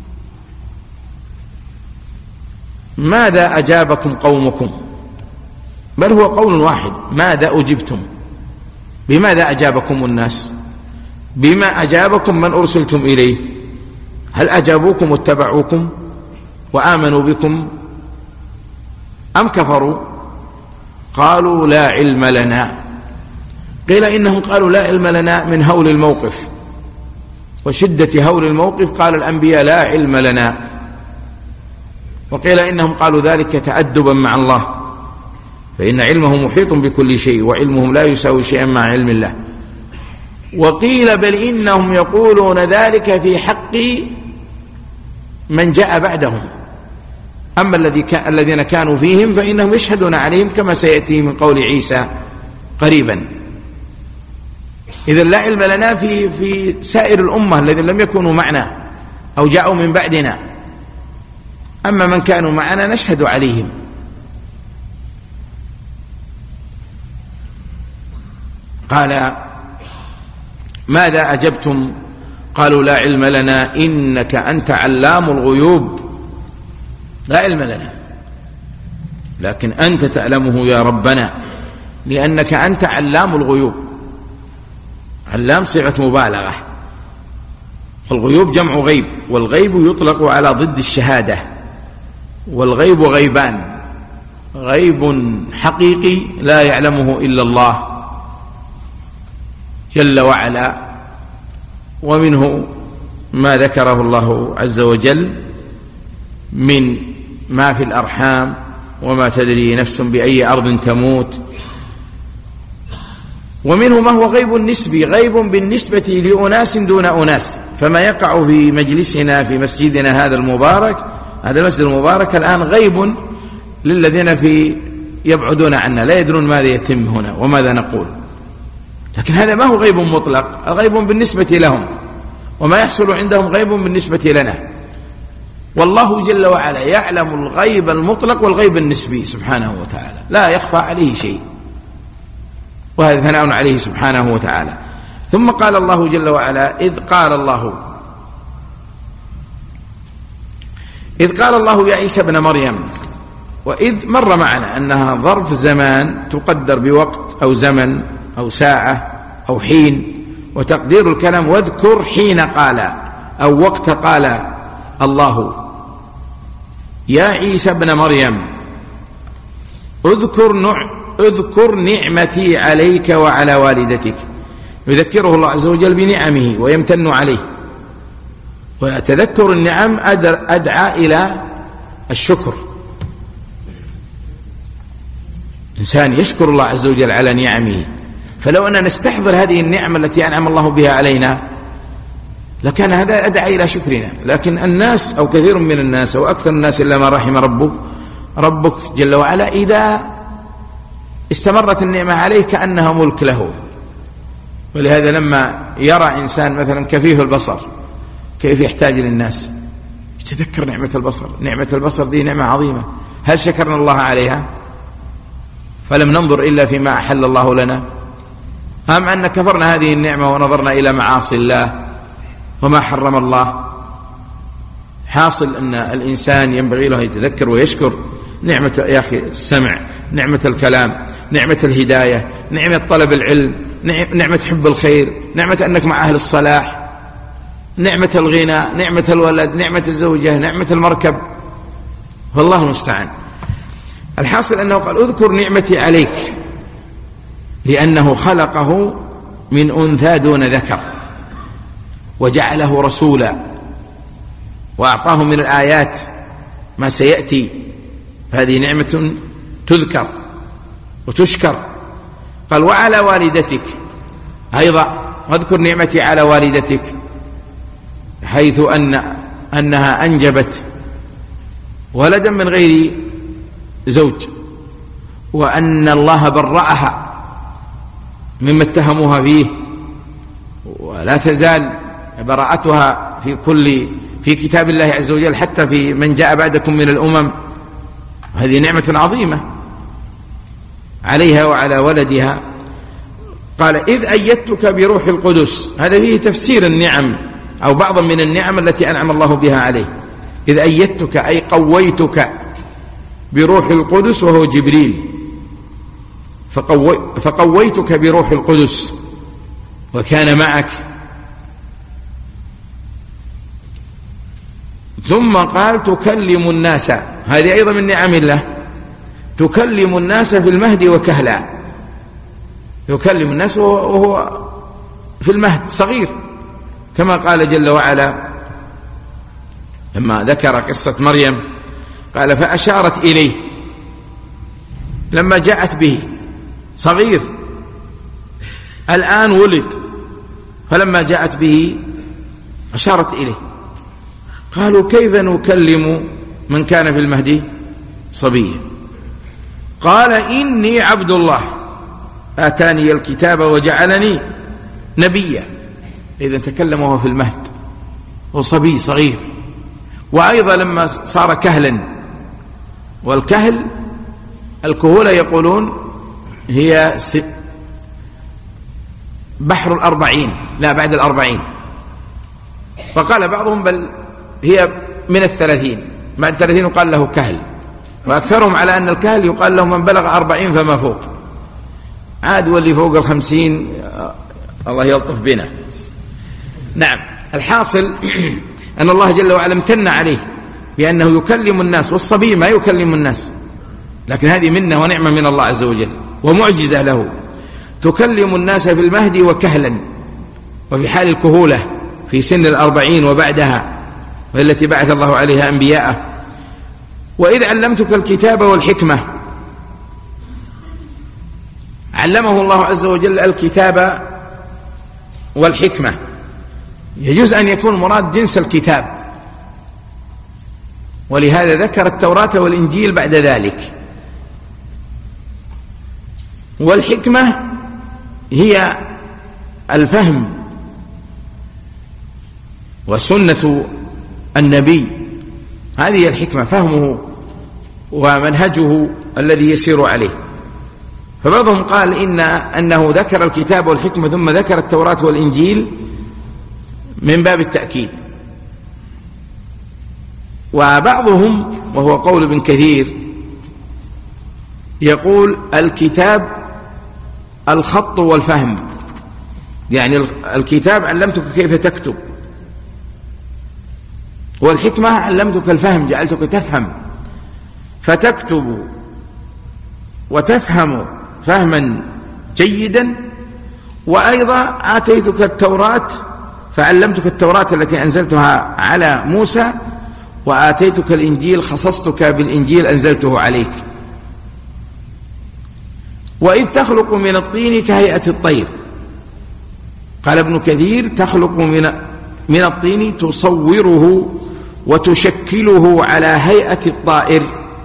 ماذا أجابكم قومكم؟ بل هو قول واحد: ماذا أجبتم؟ بماذا أجابكم الناس؟ بما أجابكم من أرسلتم إليه؟ هل أجابوكم واتبعوكم وآمنوا بكم أم كفروا؟ قالوا لا علم لنا. قيل إنهم قالوا لا علم لنا من هول الموقف وشدة هول الموقف، قال الأنبياء لا علم لنا. وقيل إنهم قالوا ذلك تأدبا مع الله، فإن علمه محيط بكل شيء وعلمهم لا يساوي شيئا مع علم الله. وقيل بل إنهم يقولون ذلك في حق من جاء بعدهم، أما الذي كان الذين كانوا فيهم فإنهم يشهدون عليهم كما سيأتي من قول عيسى قريبا. إذن لا علم لنا في في سائر الأمة الذين لم يكونوا معنا أو جاءوا من بعدنا، أما من كانوا معنا نشهد عليهم. قال: ماذا أجبتم؟ قالوا لا علم لنا إنك أنت علام الغيوب. لا علم لنا، لكن أنت تعلمه يا ربنا، لأنك أنت علام الغيوب. علام صيغة مبالغة، والغيوب جمع غيب، والغيب يطلق على ضد الشهادة، والغيب غيبان: غيب حقيقي لا يعلمه إلا الله جل وعلا، ومنه ما ذكره الله عز وجل من ما في الأرحام وما تدري نفس بأي أرض تموت، ومنه ما هو غيب نسبي، غيب بالنسبة لأناس دون أناس. فما يقع في مجلسنا في مسجدنا هذا المبارك، هذا المسجد المبارك الآن غيب للذين في يبعدون عنا، لا يدرون ماذا يتم هنا وماذا نقول. لكن هذا ما هو غيب مطلق، غيب بالنسبة لهم، وما يحصل عندهم غيب بالنسبة لنا. والله جل وعلا يعلم الغيب المطلق والغيب النسبي سبحانه وتعالى، لا يخفى عليه شيء، وهذا ثناء عليه سبحانه وتعالى. ثم قال الله جل وعلا: إذ قال الله إذ قال الله يا عيسى ابن مريم. وإذ مر معنا أنها ظرف زمان تقدر بوقت أو زمن أو ساعة أو حين، وتقدير الكلام واذكر حين قال أو وقت قال الله يا عيسى ابن مريم اذكر نع... اذكر نعمتي عليك وعلى والدتك. يذكره الله عز وجل بنعمه ويمتن عليه، وتذكر النعم أدعى إلى الشكر. إنسان يشكر الله عز وجل على نعمه، فلو أننا نستحضر هذه النعمة التي أنعم الله بها علينا لكان هذا أدعى إلى شكرنا. لكن الناس أو كثير من الناس أو أكثر الناس إلا ما رحم ربك ربك جل وعلا إذا استمرت النعمة عليه كأنها ملك له. ولهذا لما يرى إنسان مثلا كفيه البصر كيف يحتاج للناس، يتذكر نعمة البصر. نعمة البصر دي نعمة عظيمة، هل شكرنا الله عليها؟ فلم ننظر إلا فيما أحل الله لنا، أم أن كفرنا هذه النعمة ونظرنا إلى معاصي الله وما حرم الله؟ حاصل أن الإنسان ينبغي له يتذكر ويشكر نعمة يا أخي السمع، نعمة الكلام، نعمة الهداية، نعمة طلب العلم، نعمة حب الخير، نعمة أنك مع أهل الصلاح، نعمة الغنى، نعمة الولد، نعمة الزوجة، نعمة المركب، والله المستعان. الحاصل أنه قال اذكر نعمتي عليك، لأنه خلقه من أنثى دون ذكر وجعله رسولا وأعطاه من الآيات ما سيأتي. هذه نعمة تذكر وتشكر. قال وعلى والدتك أيضا، واذكر نعمتي على والدتك، حيث أن أنها أنجبت ولدا من غير زوج، وأن الله برأها مما اتهموها فيه، ولا تزال براءتها في كل في كتاب الله عز وجل حتى في من جاء بعدكم من الأمم. هذه نعمة عظيمة عليها وعلى ولدها. قال إذ أيدتك بروح القدس، هذا فيه تفسير النعم أو بعضا من النعم التي أنعم الله بها عليه. إذ أيدتك أي قويتك بروح القدس وهو جبريل، فقوي فقويتك بروح القدس وكان معك. ثم قال تكلم الناس، هذه أيضا من نعم الله، تكلم الناس في المهد وكهلا. يكلم الناس وهو في المهد صغير، كما قال جل وعلا لما ذكر قصة مريم قال فأشارت إليه لما جاءت به صغير، الآن ولد، فلما جاءت به أشارت إليه. قالوا كيف نكلم من كان في المهد صبيا؟ قال إني عبد الله آتاني الكتاب وجعلني نبيا. إذن تكلم وهو في المهد وصبي صغير. وأيضا لما صار كهلا، والكهل الكهولة يقولون هي بحر الأربعين، لا بعد الأربعين، فقال بعضهم بل هي من الثلاثين، بعد الثلاثين يقال له كهل، وأكثرهم على أن الكهل يقال له من بلغ أربعين فما فوق. عاد واللي فوق الخمسين الله يلطف بنا. نعم، الحاصل أن الله جل وعلا امتن عليه بأنه يكلم الناس، والصبي ما يكلم الناس، لكن هذه منة ونعمة من الله عز وجل ومعجزة له. تكلم الناس في المهد وكهلا، وفي حال الكهولة في سن الأربعين وبعدها، والتي بعث الله عليها أنبياءه. وإذ علمتك الكتاب والحكمة، علمه الله عز وجل الكتاب والحكمة، يجوز أن يكون مراد جنس الكتاب، ولهذا ذكر التوراة والإنجيل بعد ذلك. والحكمة هي الفهم وسنة النبي، هذه الحكمة، فهمه ومنهجه الذي يسير عليه. فبعضهم قال إن أنه ذكر الكتاب والحكمة ثم ذكر التوراة والإنجيل من باب التأكيد، وبعضهم وهو قول ابن كثير يقول الكتاب الخط والفهم، يعني الكتاب علمتك كيف تكتب، والحكمة علمتك الفهم، جعلتك تفهم، فتكتب وتفهم فهما جيدا. وأيضا آتيتك التوراة فعلمتك التوراة التي أنزلتها على موسى، وآتيتك الإنجيل خصصتك بالإنجيل أنزلته عليك. وإذ تخلق من الطين كهيئة الطير، قال ابن كثير تخلق من من الطين تصوره وتشكله على هيئة الطائر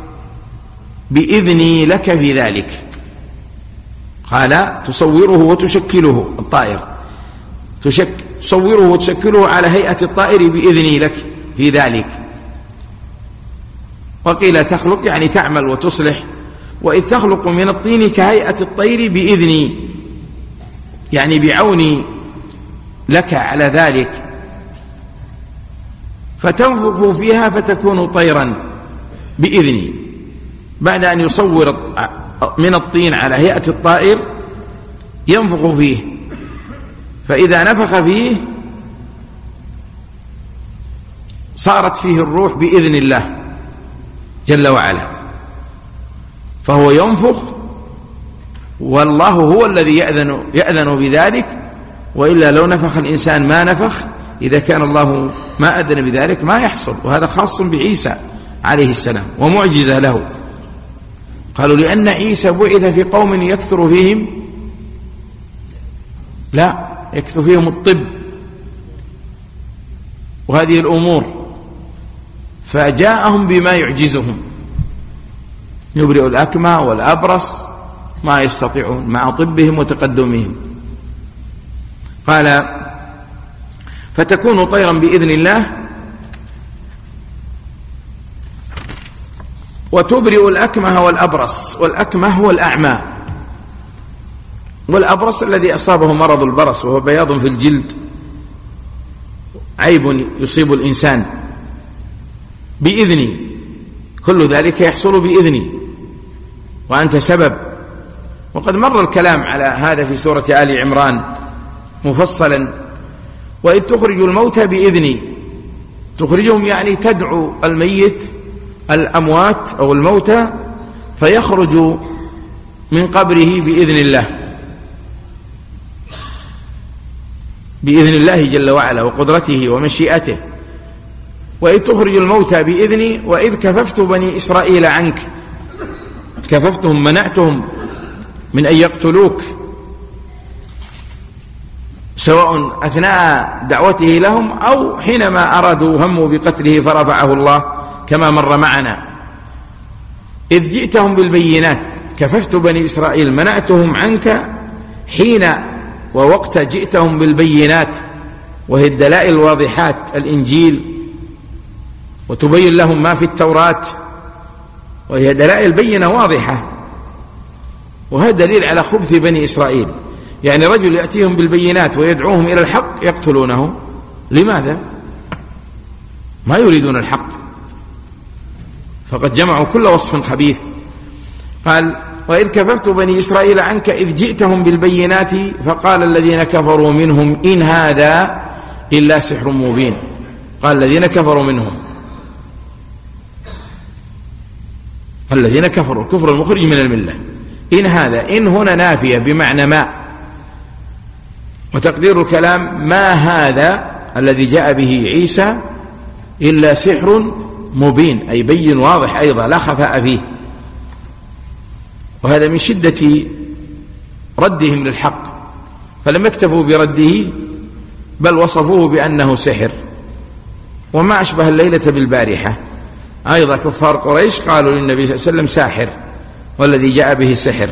بإذني لك في ذلك. قال تصوره وتشكله الطائر، تشك تصوره وتشكله على هيئة الطائر بإذني لك في ذلك. وقيل تخلق يعني تعمل وتصلح. وإذ تخلق من الطين كهيئة الطير بإذني، يعني بعوني لك على ذلك، فتنفخ فيها فتكون طيرا بإذني. بعد أن يصور من الطين على هيئة الطائر ينفخ فيه، فإذا نفخ فيه صارت فيه الروح بإذن الله جل وعلا، فهو ينفخ والله هو الذي يأذن, يأذن بذلك، وإلا لو نفخ الإنسان ما نفخ، إذا كان الله ما أذن بذلك ما يحصل. وهذا خاص بعيسى عليه السلام ومعجزة له. قالوا لأن عيسى بعث في قوم يكثر فيهم، لا يكثر فيهم الطب وهذه الأمور، فجاءهم بما يعجزهم، يبرئ الأكمى والأبرص ما يستطيعون مع طبهم وتقدمهم. قال فتكون طيرا بإذن الله، وتبرئ الأكمه والأبرص. والأكمه هو الأعمى، والأبرص الذي أصابه مرض البرص وهو بياض في الجلد، عيب يصيب الإنسان بإذني، كل ذلك يحصل بإذني وأنت سبب. وقد مر الكلام على هذا في سورة آل عمران مفصلا. وإذ تخرج الموتى بإذني، تخرجهم يعني تدعو الميت الأموات أو الموتى فيخرج من قبره بإذن الله، بإذن الله جل وعلا وقدرته ومشيئته. وإذ تخرج الموتى بإذني وإذ كففت بني إسرائيل عنك، كففتهم منعتهم من أن يقتلوك، سواء أثناء دعوته لهم أو حينما أرادوا هموا بقتله فرفعه الله كما مر معنا. إذ جئتهم بالبينات، كففت بني إسرائيل منعتهم عنك حين ووقت جئتهم بالبينات، وهي الدلائل الواضحات الإنجيل، وتبين لهم ما في التوراة، وهي دلائل بينة واضحة. وهذا دليل على خبث بني إسرائيل، يعني رجل يأتيهم بالبينات ويدعوهم إلى الحق يقتلونه. لماذا؟ ما يريدون الحق، فقد جمعوا كل وصف خبيث. قال وإذ كففت بني إسرائيل عنك إذ جئتهم بالبينات فقال الذين كفروا منهم إن هذا إلا سحر مبين. قال الذين كفروا منهم، الذين كفروا كفر المخرج من الملة. إن هذا، إن هنا نافية بمعنى ما، وتقدير الكلام ما هذا الذي جاء به عيسى إلا سحر مبين، أي بين واضح أيضا لا خفاء فيه. وهذا من شدة ردهم للحق، فلم يكتفوا برده بل وصفوه بأنه سحر. وما أشبه الليلة بالبارحة، أيضا كفار قريش قالوا للنبي صلى الله عليه وسلم ساحر، والذي جاء به سحر.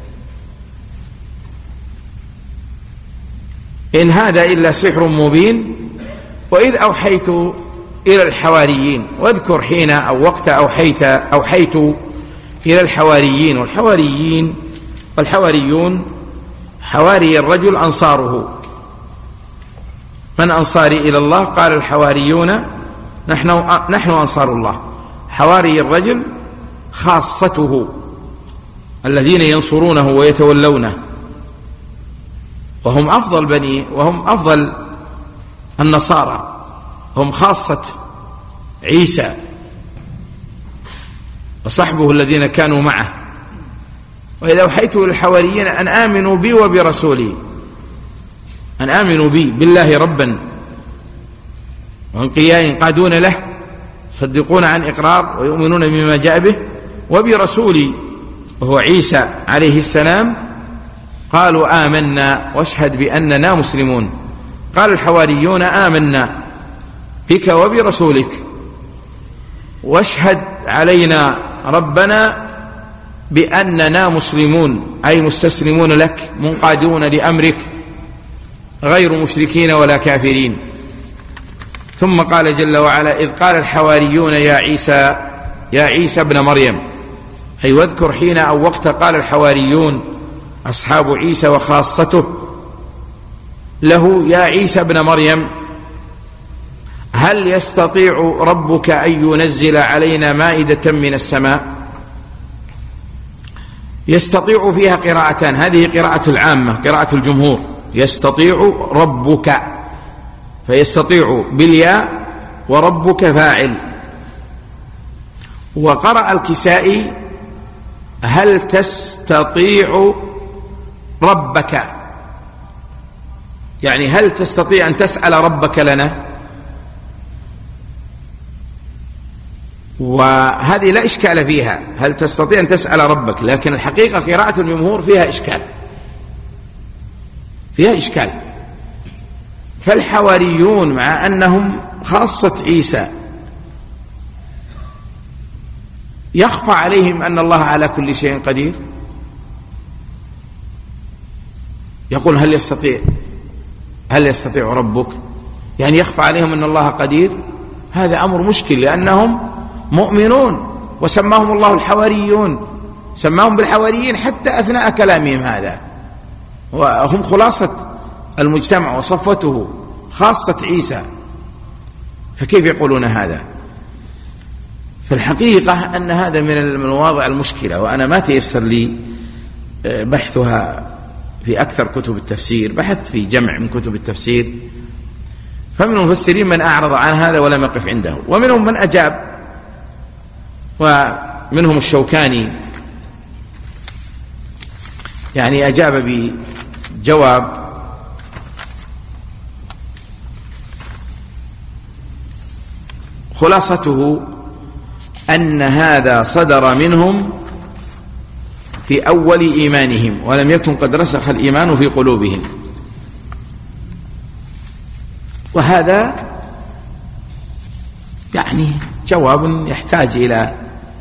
إن هذا إلا سحر مبين. وإذ أوحيت إلى الحواريين، واذكر حين أو وقت أوحيت أوحيت إلى الحواريين. والحواريين والحواريون حواري الرجل أنصاره. من أنصاري إلى الله؟ قال الحواريون نحن نحن أنصار الله. حواري الرجل خاصته الذين ينصرونه ويتولونه، وهم أفضل بني وهم أفضل النصارى، هم خاصة عيسى وصحبه الذين كانوا معه. وإذا أوحيت للحواريين أن آمنوا بي وبرسولي، أن آمنوا بي بالله ربا وانقياء ينقادون له، صدقون عن إقرار ويؤمنون بما جاء به، وبرسولي وهو عيسى عليه السلام. قالوا آمنا واشهد بأننا مسلمون. قال الحواريون آمنا بك وبرسولك واشهد علينا ربنا بأننا مسلمون، أي مستسلمون لك منقادون لأمرك غير مشركين ولا كافرين. ثم قال جل وعلا إذ قال الحواريون يا عيسى يا عيسى ابن مريم، أي واذكر حين أو وقت قال الحواريون أصحاب عيسى وخاصته له يا عيسى ابن مريم هل يستطيع ربك أن ينزل علينا مائدة من السماء؟ يستطيع فيها قراءتان، هذه قراءة العامة قراءة الجمهور، يستطيع ربك، فيستطيع بالياء وربك فاعل. وقرأ الكسائي هل تستطيع ربك، يعني هل تستطيع أن تسأل ربك لنا؟ وهذه لا إشكال فيها، هل تستطيع أن تسأل ربك، لكن الحقيقة قراءة الجمهور فيها إشكال فيها إشكال فالحواريون مع أنهم خاصة عيسى يخفى عليهم أن الله على كل شيء قدير. يقول هل يستطيع هل يستطيع ربك، يعني يخفى عليهم أن الله قدير. هذا أمر مشكل، لأنهم مؤمنون وسماهم الله الحواريون، سماهم بالحواريين حتى أثناء كلامهم هذا، وهم خلاصة المجتمع وصفوته خاصة عيسى، فكيف يقولون هذا؟ فالحقيقة أن هذا من المواضع المشكلة، وأنا ما تيسر لي بحثها في أكثر كتب التفسير، بحث في جمع من كتب التفسير، فمن المفسرين من أعرض عن هذا ولم يقف عنده، ومنهم من أجاب، ومنهم الشوكاني يعني أجاب بجواب خلاصته أن هذا صدر منهم في أول إيمانهم، ولم يكن قد رسخ الإيمان في قلوبهم. وهذا يعني جواب يحتاج إلى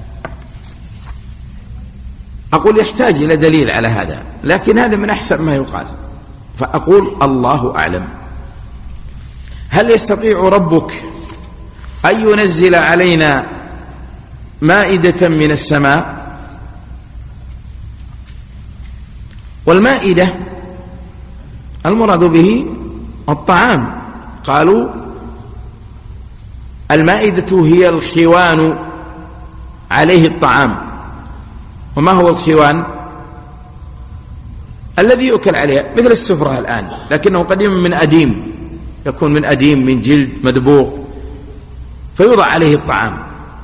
أقول يحتاج إلى دليل على هذا، لكن هذا من أحسن ما يقال، فأقول الله أعلم. هل يستطيع ربك أن ينزل علينا مائدة من السماء؟ والمائدة المراد به الطعام، قالوا المائدة هي الخوان عليه الطعام. وما هو الخوان؟ الذي يؤكل عليه، مثل السفرة الآن، لكنه قديم من أديم، يكون من أديم من جلد مدبوغ فيوضع عليه الطعام.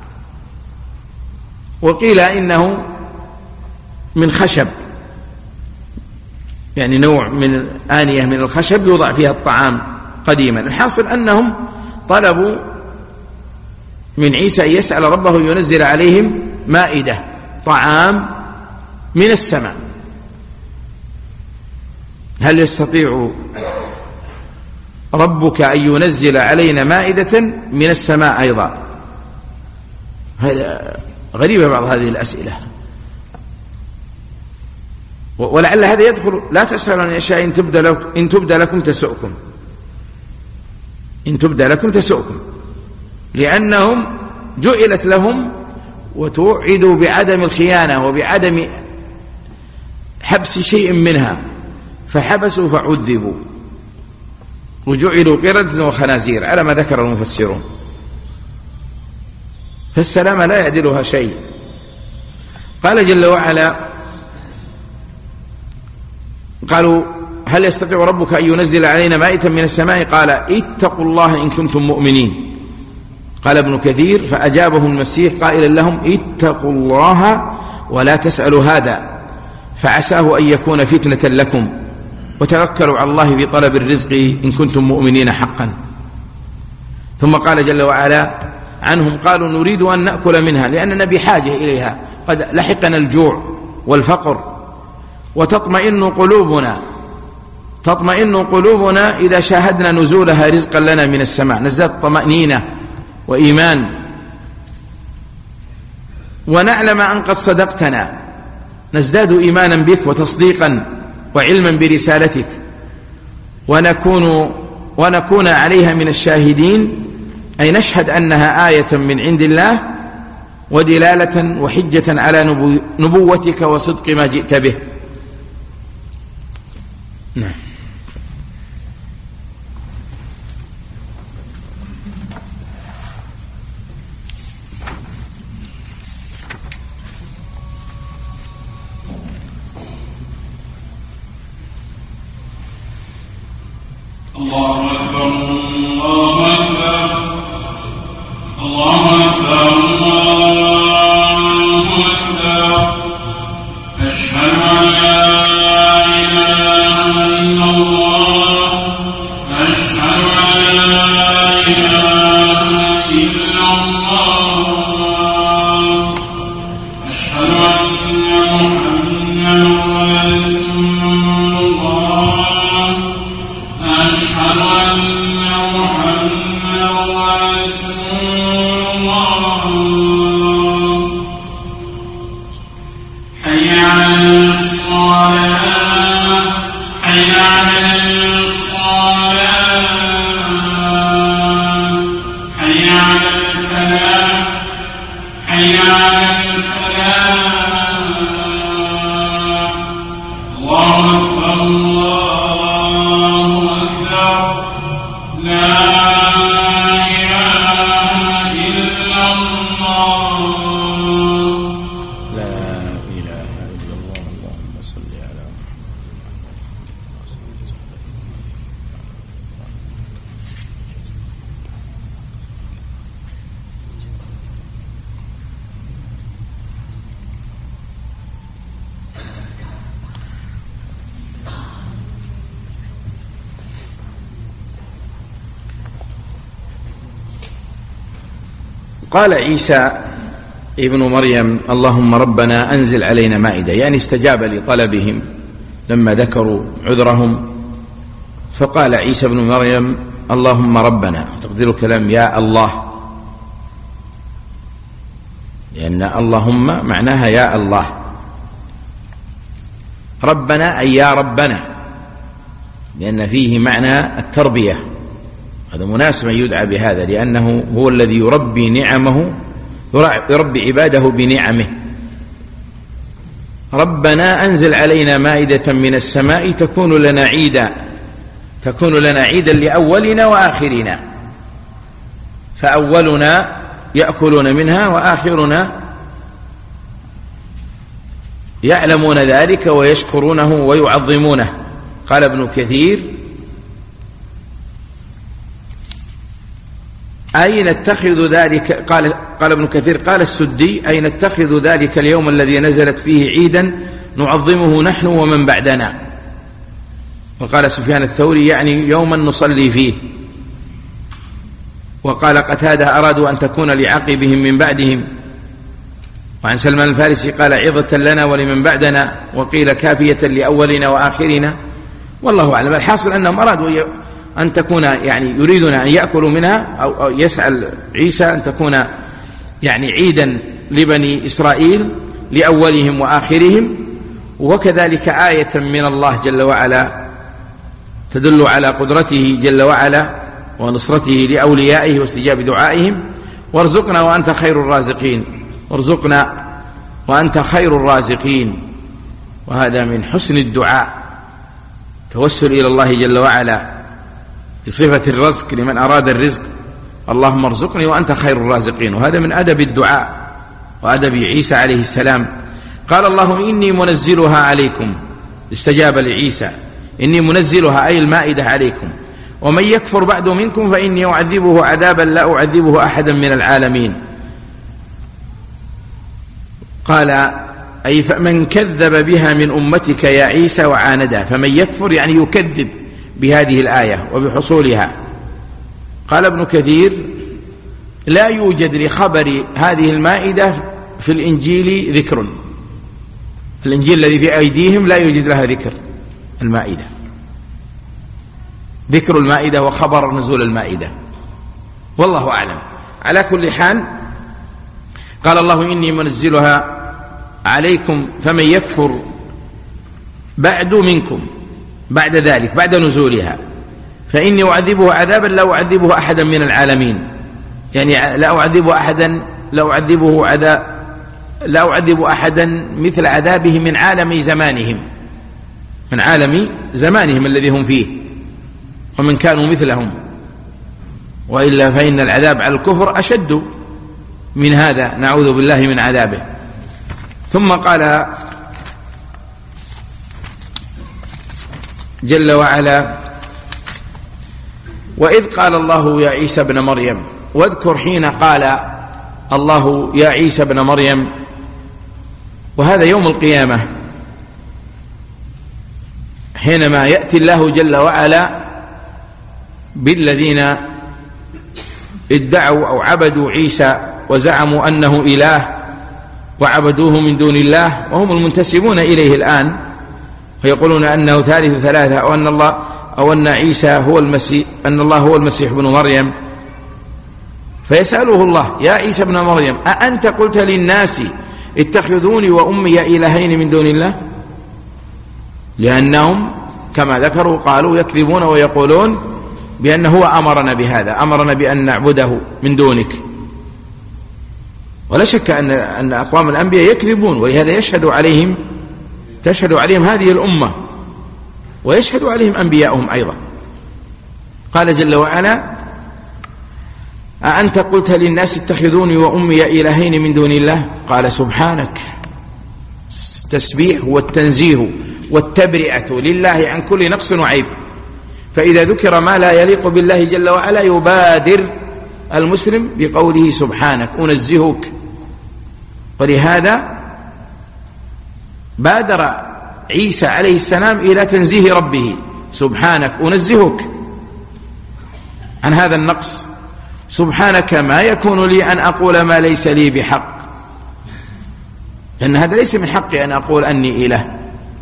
وقيل إنه من خشب، يعني نوع من آنية من الخشب يوضع فيها الطعام قديما. الحاصل أنهم طلبوا من عيسى أن يسأل ربه ينزل عليهم مائدة طعام من السماء. هل يستطيع ربك أن ينزل علينا مائدة من السماء أيضا؟ هذا غريبة بعض هذه الأسئلة، ولعل هذا يدخل لا تسأل عن أشياء إن تبدى لكم, إن تبدى لكم تسؤكم إن تبدى لكم تسؤكم لأنهم جعلت لهم وتوعدوا بعدم الخيانة وبعدم حبس شيء منها، فحبسوا فعذبوا وجعلوا قردة وخنازير على ما ذكر المفسرون. فالسلامة لا يعدلها شيء. قال جل وعلا: قالوا هل يستطيع ربك أن ينزل علينا مائدة من السماء؟ قال: اتقوا الله إن كنتم مؤمنين. قال ابن كثير: فأجابهم المسيح قائلا لهم: اتقوا الله ولا تسألوا هذا فعساه أن يكون فتنة لكم، وتوكلوا على الله في طلب الرزق إن كنتم مؤمنين حقا. ثم قال جل وعلا عنهم: قالوا نريد أن نأكل منها لأننا بحاجة إليها، قد لحقنا الجوع والفقر، وتطمئن قلوبنا تطمئن قلوبنا إذا شاهدنا نزولها رزقا لنا من السماء، نزداد طمأنينة وإيمان، ونعلم أن قد صدقتنا، نزداد إيمانا بك وتصديقا وعلما برسالتك، ونكون ونكون عليها من الشاهدين، أي نشهد أنها آية من عند الله ودلالة وحجة على نبو نبوتك وصدق ما جئت به. نعم. الله أكبر الله أكبر الله أكبر الله أكبر أشهد أن لا إله إلا الله أشهد أن لا إله إلا الله أشهد أن محمدا رسول الله أشهد أن محمدا رسول الله حي على الصلاة حي على الصلاة حي على الفلاح حي على الفلاح. الله أكبر الله أكبر لا إله إلا الله لا إله إلا الله. اللهم صل على قال عيسى ابن مريم: اللهم ربنا أنزل علينا مائدة، يعني استجاب لطلبهم لما ذكروا عذرهم، فقال عيسى ابن مريم: اللهم ربنا، تقدير الكلام يا الله، لأن اللهم معناها يا الله، ربنا أي يا ربنا، لأن فيه معنى التربية، هذا مناسب أن يدعى بهذا، لأنه هو الذي يربي نعمه يربي عباده بنعمه. ربنا أنزل علينا مائدة من السماء تكون لنا عيدا تكون لنا عيدا لأولنا وآخرنا، فأولنا يأكلون منها وآخرنا يعلمون ذلك ويشكرونه ويعظمونه. قال ابن كثير: أي نتخذ ذلك قال, قال ابن كثير قال السدي: أي نتخذ ذلك اليوم الذي نزلت فيه عيدا نعظمه نحن ومن بعدنا. وقال سفيان الثوري: يعني يوما نصلي فيه. وقال قتادة: أرادوا أن تكون لعقبهم من بعدهم. وعن سلمان الفارسي قال: عظة لنا ولمن بعدنا. وقيل كافية لأولنا وآخرنا. والله أعلم. الحاصل أنهم أرادوا أن تكون يعني يريدون أن يأكلوا منها أو يسأل عيسى أن تكون يعني عيدا لبني إسرائيل لأولهم وآخرهم، وكذلك آية من الله جل وعلا تدل على قدرته جل وعلا ونصرته لأوليائه واستجاب دعائهم. وارزقنا وأنت خير الرازقين، وارزقنا وأنت خير الرازقين. وهذا من حسن الدعاء، توسل إلى الله جل وعلا بصفة الرزق لمن أراد الرزق، اللهم ارزقني وأنت خير الرازقين. وهذا من أدب الدعاء وأدب عيسى عليه السلام. قال الله إني منزلها عليكم، استجاب لعيسى إني منزلها أي المائدة عليكم، ومن يكفر بعد منكم فإني أعذبه عذابا لا أعذبه أحدا من العالمين. قال أي فمن كذب بها من أمتك يا عيسى وعاندها، فمن يكفر يعني يكذب بهذه الآية وبحصولها. قال ابن كثير لا يوجد لخبر هذه المائدة في الإنجيل ذكر، الإنجيل الذي في أيديهم لا يوجد لها ذكر المائدة، ذكر المائدة وخبر نزول المائدة، والله أعلم. على كل حال قال الله إني منزلها عليكم فمن يكفر بعد منكم بعد ذلك بعد نزولها فإني أعذبه عذابا لا أعذبه أحدا من العالمين، يعني لا أعذبه أحدا لا أعذبه عذاب لا أعذب أحدا مثل عذابه من عالم زمانهم، من عالم زمانهم الذي هم فيه ومن كانوا مثلهم، وإلا فإن العذاب على الكفر أشد من هذا، نعوذ بالله من عذابه. ثم قال جل وعلا وإذ قال الله يا عيسى ابن مريم، واذكر حين قال الله يا عيسى ابن مريم، وهذا يوم القيامة حينما يأتي الله جل وعلا بالذين ادعوا أو عبدوا عيسى وزعموا أنه إله وعبدوه من دون الله وهم المنتسبون إليه الآن، ويقولون أنه ثالث ثلاثة أو أن الله أو أن عيسى هو المسيح، أن الله هو المسيح ابن مريم. فيسأله الله يا عيسى ابن مريم أأنت قلت للناس اتخذوني وأمي إلهين من دون الله؟ لأنهم كما ذكروا قالوا يكذبون ويقولون بأنه هو أمرنا بهذا، أمرنا بأن نعبده من دونك. ولا شك أن أن أقوام الأنبياء يكذبون، ولهذا يشهد عليهم تشهد عليهم هذه الأمة ويشهد عليهم أنبياؤهم أيضا. قال جل وعلا أأنت قلت للناس اتخذوني وأمي إلهين من دون الله؟ قال سبحانك، التسبيح والتنزيه والتبرئة لله عن كل نقص وعيب. فإذا ذكر ما لا يليق بالله جل وعلا يبادر المسلم بقوله سبحانك أنزهك. ولهذا بادر عيسى عليه السلام إلى تنزيه ربه، سبحانك أنزهك عن هذا النقص، سبحانك ما يكون لي أن أقول ما ليس لي بحق، لأن هذا ليس من حقي أن أقول أني إله،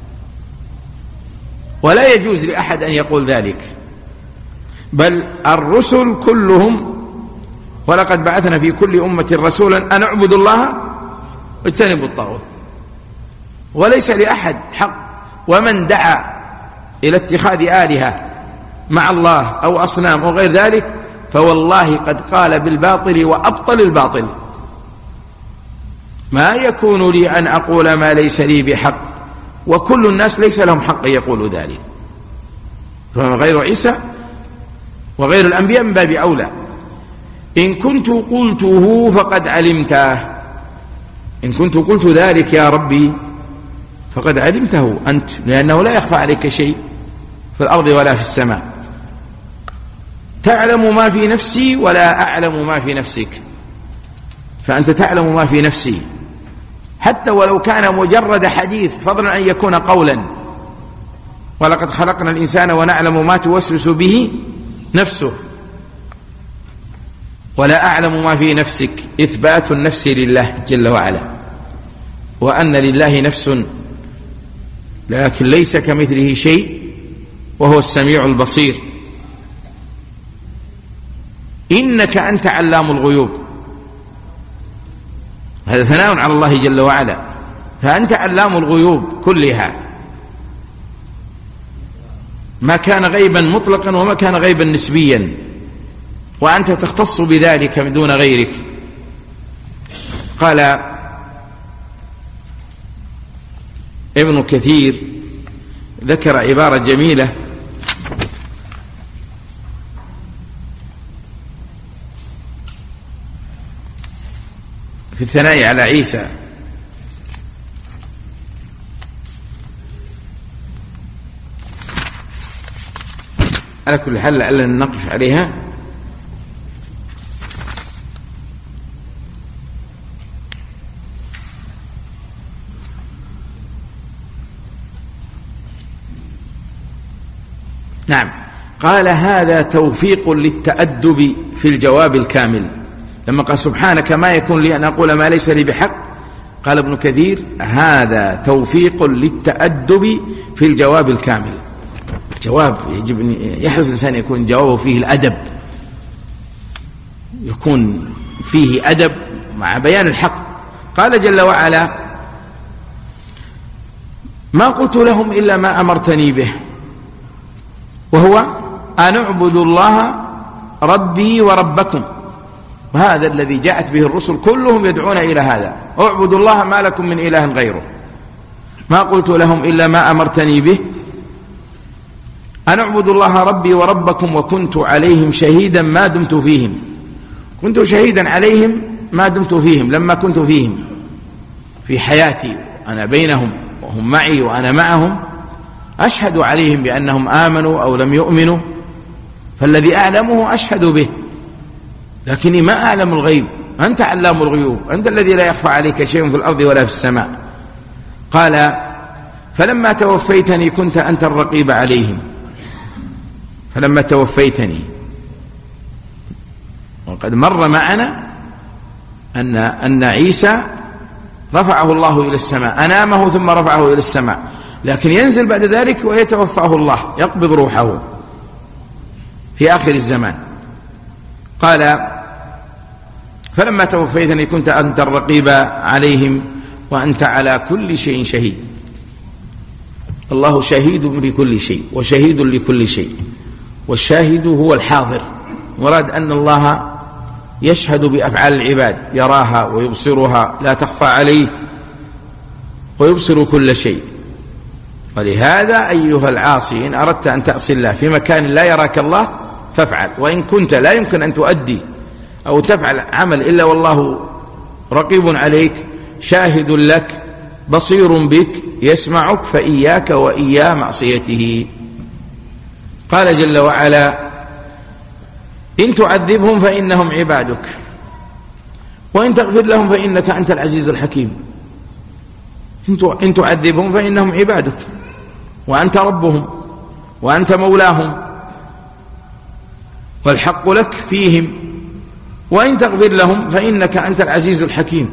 ولا يجوز لأحد أن يقول ذلك، بل الرسل كلهم ولقد بعثنا في كل أمة رسولا أن اعبدوا الله واجتنبوا الطاغوت، وليس لأحد حق. ومن دعا إلى اتخاذ آلهة مع الله أو أصنام أو غير ذلك فوالله قد قال بالباطل وأبطل الباطل. ما يكون لي أن أقول ما ليس لي بحق، وكل الناس ليس لهم حق يقولوا ذلك، فغير عيسى وغير الأنبياء من باب أولى. إن كنت قلته فقد علمته، إن كنت قلت ذلك يا ربي فقد علمته أنت، لأنه لا يخفى عليك شيء في الأرض ولا في السماء. تعلم ما في نفسي ولا أعلم ما في نفسك، فأنت تعلم ما في نفسي حتى ولو كان مجرد حديث، فضلا أن يكون قولا. ولقد خلقنا الإنسان ونعلم ما توسوس به نفسه. ولا أعلم ما في نفسك، إثبات النفس لله جل وعلا، وأن لله نفس لكن ليس كمثله شيء وهو السميع البصير. إنك أنت علام الغيوب، هذا ثناء على الله جل وعلا، فأنت علام الغيوب كلها، ما كان غيبا مطلقا وما كان غيبا نسبيا، وأنت تختص بذلك دون غيرك. قال ابن كثير، ذكر عبارة جميلة في الثناء على عيسى، على كل حال لعلنا نقف عليها. نعم، قال هذا توفيق للتأدب في الجواب الكامل. لما قال سبحانك ما يكون لي أن أقول ما ليس لي بحق، قال ابن كثير هذا توفيق للتأدب في الجواب الكامل. الجواب يجب أن يحرص الإنسان يكون جوابه فيه الأدب، يكون فيه أدب مع بيان الحق. قال جل وعلا ما قلت لهم إلا ما أمرتني به، وهو أن اعبدوا الله ربي وربكم، وهذا الذي جاءت به الرسل كلهم يدعون إلى هذا، اعبدوا الله ما لكم من إله غيره. ما قلت لهم إلا ما أمرتني به أن اعبدوا الله ربي وربكم وكنت عليهم شهيدا ما دمت فيهم. كنت شهيدا عليهم ما دمت فيهم، لما كنت فيهم في حياتي أنا بينهم وهم معي وأنا معهم، أشهد عليهم بأنهم آمنوا أو لم يؤمنوا، فالذي أعلمه أشهد به، لكني ما أعلم الغيب، أنت علام الغيوب، أنت الذي لا يخفى عليك شيء في الأرض ولا في السماء. قال فلما توفيتني كنت أنت الرقيب عليهم. فلما توفيتني، وقد مر معنا أن أن عيسى رفعه الله إلى السماء، أنامه ثم رفعه إلى السماء، لكن ينزل بعد ذلك ويتوفاه الله، يقبض روحه في آخر الزمان. قال فلما توفيتني كنت أنت الرقيب عليهم وأنت على كل شيء شهيد. الله شهيد بكل شيء وشهيد لكل شيء، والشاهد هو الحاضر، مراد أن الله يشهد بأفعال العباد، يراها ويبصرها لا تخفى عليه، ويبصر كل شيء. ولهذا أيها العاصي إن أردت أن تعصي الله في مكان لا يراك الله فافعل، وإن كنت لا يمكن أن تؤدي أو تفعل عمل إلا والله رقيب عليك شاهد لك بصير بك يسمعك، فإياك وإيا معصيته. قال جل وعلا إن تعذبهم فإنهم عبادك وإن تغفر لهم فإنك أنت العزيز الحكيم. إن تعذبهم فإنهم عبادك وأنت ربهم وأنت مولاهم والحق لك فيهم، وإن تغفر لهم فإنك أنت العزيز الحكيم.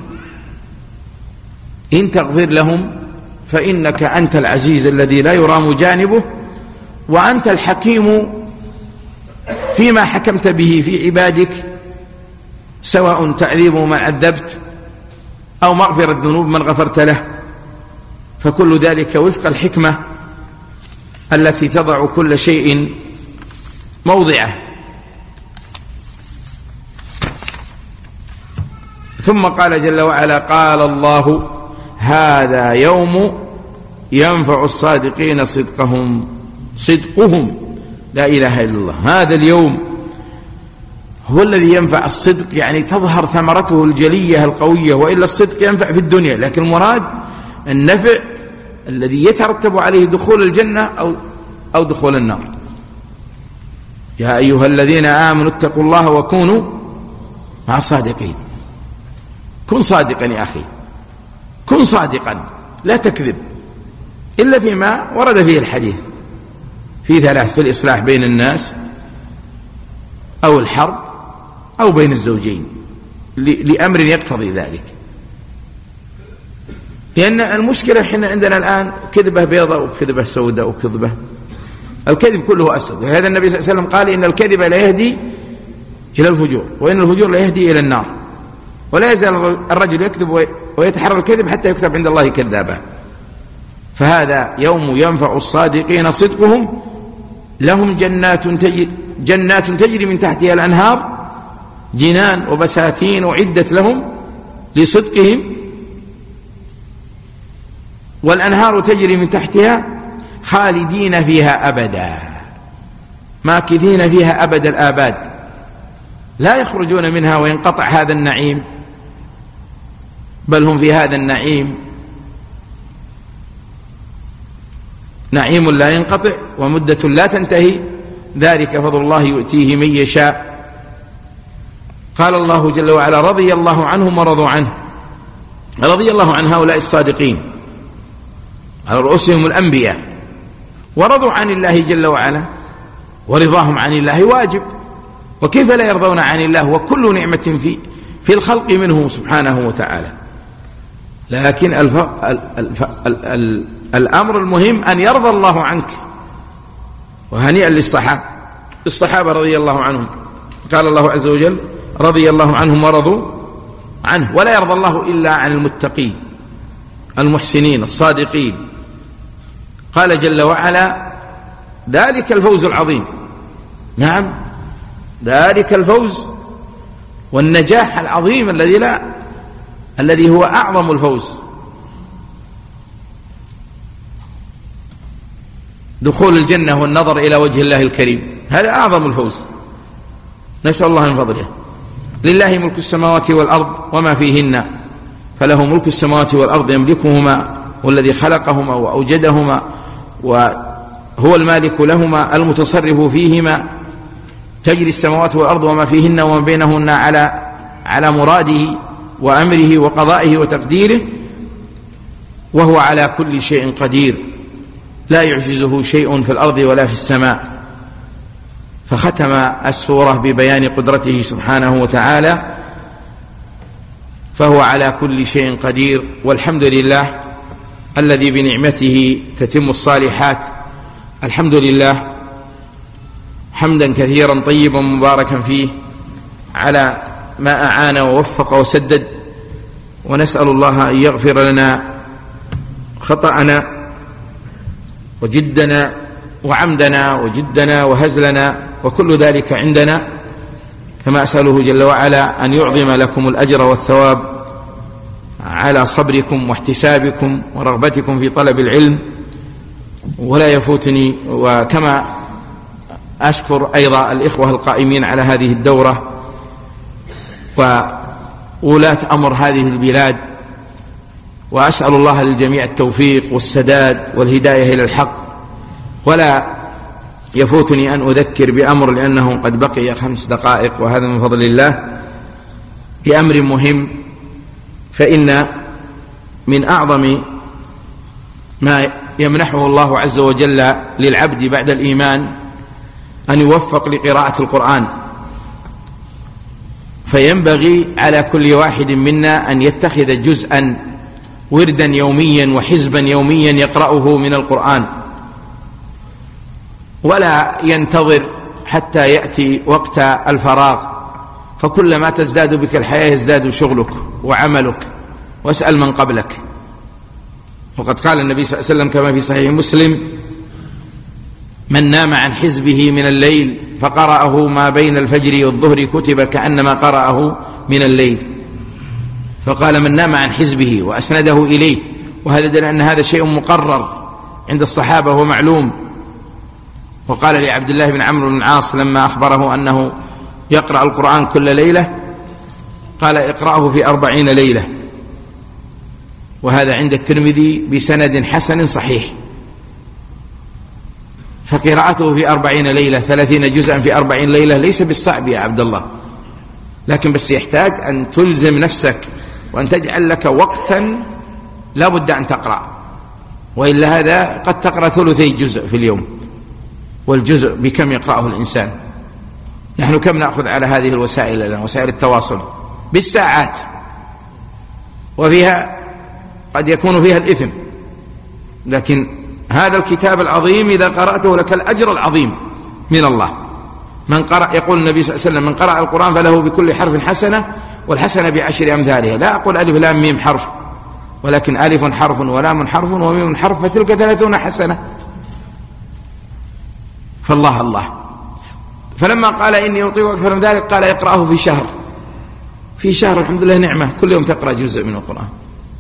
إن تغفر لهم فإنك أنت العزيز الذي لا يرام جانبه، وأنت الحكيم فيما حكمت به في عبادك، سواء تعذيب من عذبت أو مغفرة ذنوب من غفرت له، فكل ذلك وفق الحكمة التي تضع كل شيء موضعه. ثم قال جل وعلا قال الله هذا يوم ينفع الصادقين صدقهم صدقهم لا إله إلا الله. هذا اليوم هو الذي ينفع الصدق، يعني تظهر ثمرته الجلية القوية، وإلا الصدق ينفع في الدنيا، لكن المراد النفع الذي يترتب عليه دخول الجنة أو أو دخول النار. يا أيها الذين آمنوا اتقوا الله وكونوا مع الصادقين. كن صادقا يا أخي، كن صادقا، لا تكذب إلا فيما ورد فيه الحديث في ثلاث: في الإصلاح بين الناس، أو الحرب، أو بين الزوجين، لأمر يقتضي ذلك. لأن المشكلة حين عندنا الآن كذبة بيضاء وكذبة سوداء وكذبة الكذب كله أسود. هذا النبي صلى الله عليه وسلم قال إن الكذب لا يهدي إلى الفجور، وإن الفجور لا يهدي إلى النار، ولا يزال الرجل يكذب ويتحرى الكذب حتى يكتب عند الله كذابا. فهذا يوم ينفع الصادقين صدقهم، لهم جنات تجري, جنات تجري من تحتها الأنهار، جنان وبساتين أعدت لهم لصدقهم، والأنهار تجري من تحتها خالدين فيها أبدا، ماكثين فيها أبد الآباد، لا يخرجون منها وينقطع هذا النعيم، بل هم في هذا النعيم نعيم لا ينقطع ومدة لا تنتهي، ذلك فضل الله يؤتيه من يشاء. قال الله جل وعلا: رضي الله عنهم ورضوا عنه. رضي الله عن هؤلاء الصادقين على رؤوسهم الأنبياء، ورضوا عن الله جل وعلا، ورضاهم عن الله واجب، وكيف لا يرضون عن الله وكل نعمة في في الخلق منه سبحانه وتعالى. لكن الف... ال... الف... ال... ال... الأمر المهم أن يرضى الله عنك. وهنيئا للصحابة الصحابة رضي الله عنهم، قال الله عز وجل: رضي الله عنهم ورضوا عنه. ولا يرضى الله إلا عن المتقين المحسنين الصادقين. قال جل وعلا: ذلك الفوز العظيم. نعم، ذلك الفوز والنجاح العظيم الذي لا الذي هو أعظم الفوز، دخول الجنة والنظر إلى وجه الله الكريم، هذا أعظم الفوز. نسأل الله من فضله. لله ملك السماوات والأرض وما فيهن، فله ملك السماوات والأرض يملكهما، والذي خلقهما وأوجدهما، وهو المالك لهما المتصرف فيهما، تجري السماوات والأرض وما فيهن وما بينهن على على مراده وأمره وقضائه وتقديره، وهو على كل شيء قدير، لا يعجزه شيء في الأرض ولا في السماء. فختم السورة ببيان قدرته سبحانه وتعالى، فهو على كل شيء قدير، والحمد لله الذي بنعمته تتم الصالحات. الحمد لله حمدا كثيرا طيبا مباركا فيه على ما أعان ووفق وسدد، ونسأل الله أن يغفر لنا خطأنا وجدنا وعمدنا وجدنا وهزلنا وكل ذلك عندنا، كما أسأله جل وعلا أن يعظم لكم الأجر والثواب على صبركم واحتسابكم ورغبتكم في طلب العلم. ولا يفوتني، وكما أشكر أيضا الإخوة القائمين على هذه الدورة وولاة أمر هذه البلاد، وأسأل الله للجميع التوفيق والسداد والهداية إلى الحق. ولا يفوتني أن أذكر بأمر، لأنه قد بقي خمس دقائق وهذا من فضل الله، بأمر مهم. فإن من أعظم ما يمنحه الله عز وجل للعبد بعد الإيمان أن يوفق لقراءة القرآن، فينبغي على كل واحد منا أن يتخذ جزءا وردا يوميا وحزبا يوميا يقرأه من القرآن، ولا ينتظر حتى يأتي وقت الفراغ، فكلما تزداد بك الحياة يزداد شغلك وعملك، واسأل من قبلك. وقد قال النبي صلى الله عليه وسلم كما في صحيح مسلم: من نام عن حزبه من الليل فقرأه ما بين الفجر والظهر كتب كأنما قرأه من الليل. فقال من نام عن حزبه وأسنده إليه، وهذا دل أن هذا شيء مقرر عند الصحابة ومعلوم. وقال لعبد الله بن عمرو بن العاص لما أخبره أنه يقرأ القرآن كل ليلة، قال اقرأه في أربعين ليلة، وهذا عند الترمذي بسند حسن صحيح. فقراءته في أربعين ليلة ثلاثين جزءا في أربعين ليلة ليس بالصعب يا عبد الله، لكن بس يحتاج أن تلزم نفسك وأن تجعل لك وقتا لا بد أن تقرأ، وإلا هذا قد تقرأ ثلثي جزء في اليوم، والجزء بكم يقرأه الإنسان؟ نحن كم نأخذ على هذه الوسائل وسائل التواصل؟ بالساعات، وفيها قد يكون فيها الإثم، لكن هذا الكتاب العظيم إذا قرأته لك الأجر العظيم من الله. من قرأ، يقول النبي صلى الله عليه وسلم: من قرأ القرآن فله بكل حرف حسنة والحسنة بعشر أمثالها. لا أقول ألف لام ميم حرف، ولكن ألف حرف ولام حرف وميم حرف، فتلك ثلاثون حسنة. فالله الله. فلما قال إني أطيق أكثر من ذلك قال: اقرأه في شهر. في شهر الحمد لله نعمة، كل يوم تقرأ جزء من القرآن.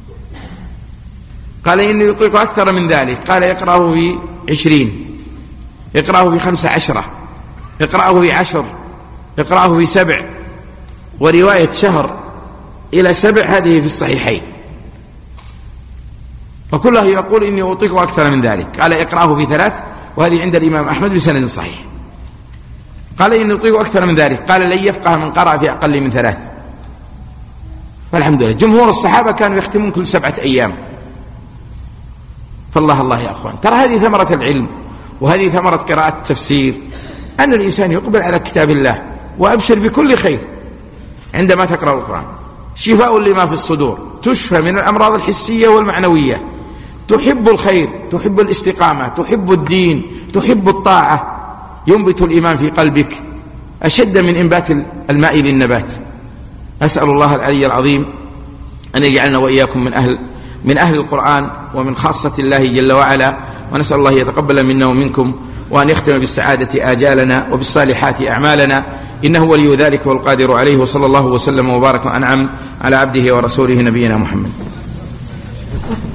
قال: إني أطيق أكثر من ذلك، قال: اقرأه في عشرين، اقرأه في خمسة عشرة، اقرأه في عشر، اقرأه في سبع. ورواية شهر إلى سبع هذه في الصحيحين، وكله يقول: إني أطيق أكثر من ذلك. قال: اقرأه في ثلاث، وهذه عند الإمام أحمد بسند صحيح. قال: إني أطيق أكثر من ذلك، قال: لن يفقه من قرأ في أقل من ثلاث. فالحمد لله جمهور الصحابة كانوا يختمون كل سبعة أيام. فالله الله يا أخوان، ترى هذه ثمرة العلم، وهذه ثمرة قراءة التفسير، أن الإنسان يقبل على كتاب الله. وأبشر بكل خير عندما تقرأ القرآن، شفاء لما في الصدور، تشفى من الأمراض الحسية والمعنوية، تحب الخير، تحب الاستقامة، تحب الدين، تحب الطاعة، ينبت الإيمان في قلبك أشد من إنبات الماء للنبات. أسأل الله العلي العظيم أن يجعلنا وإياكم من أهل من أهل القرآن ومن خاصة الله جل وعلا، ونسأل الله يتقبل منا ومنكم، وأن يختم بالسعادة آجالنا وبالصالحات أعمالنا، إنه ولي ذلك والقادر عليه. وصلى الله وسلم وبارك وأنعم على عبده ورسوله نبينا محمد.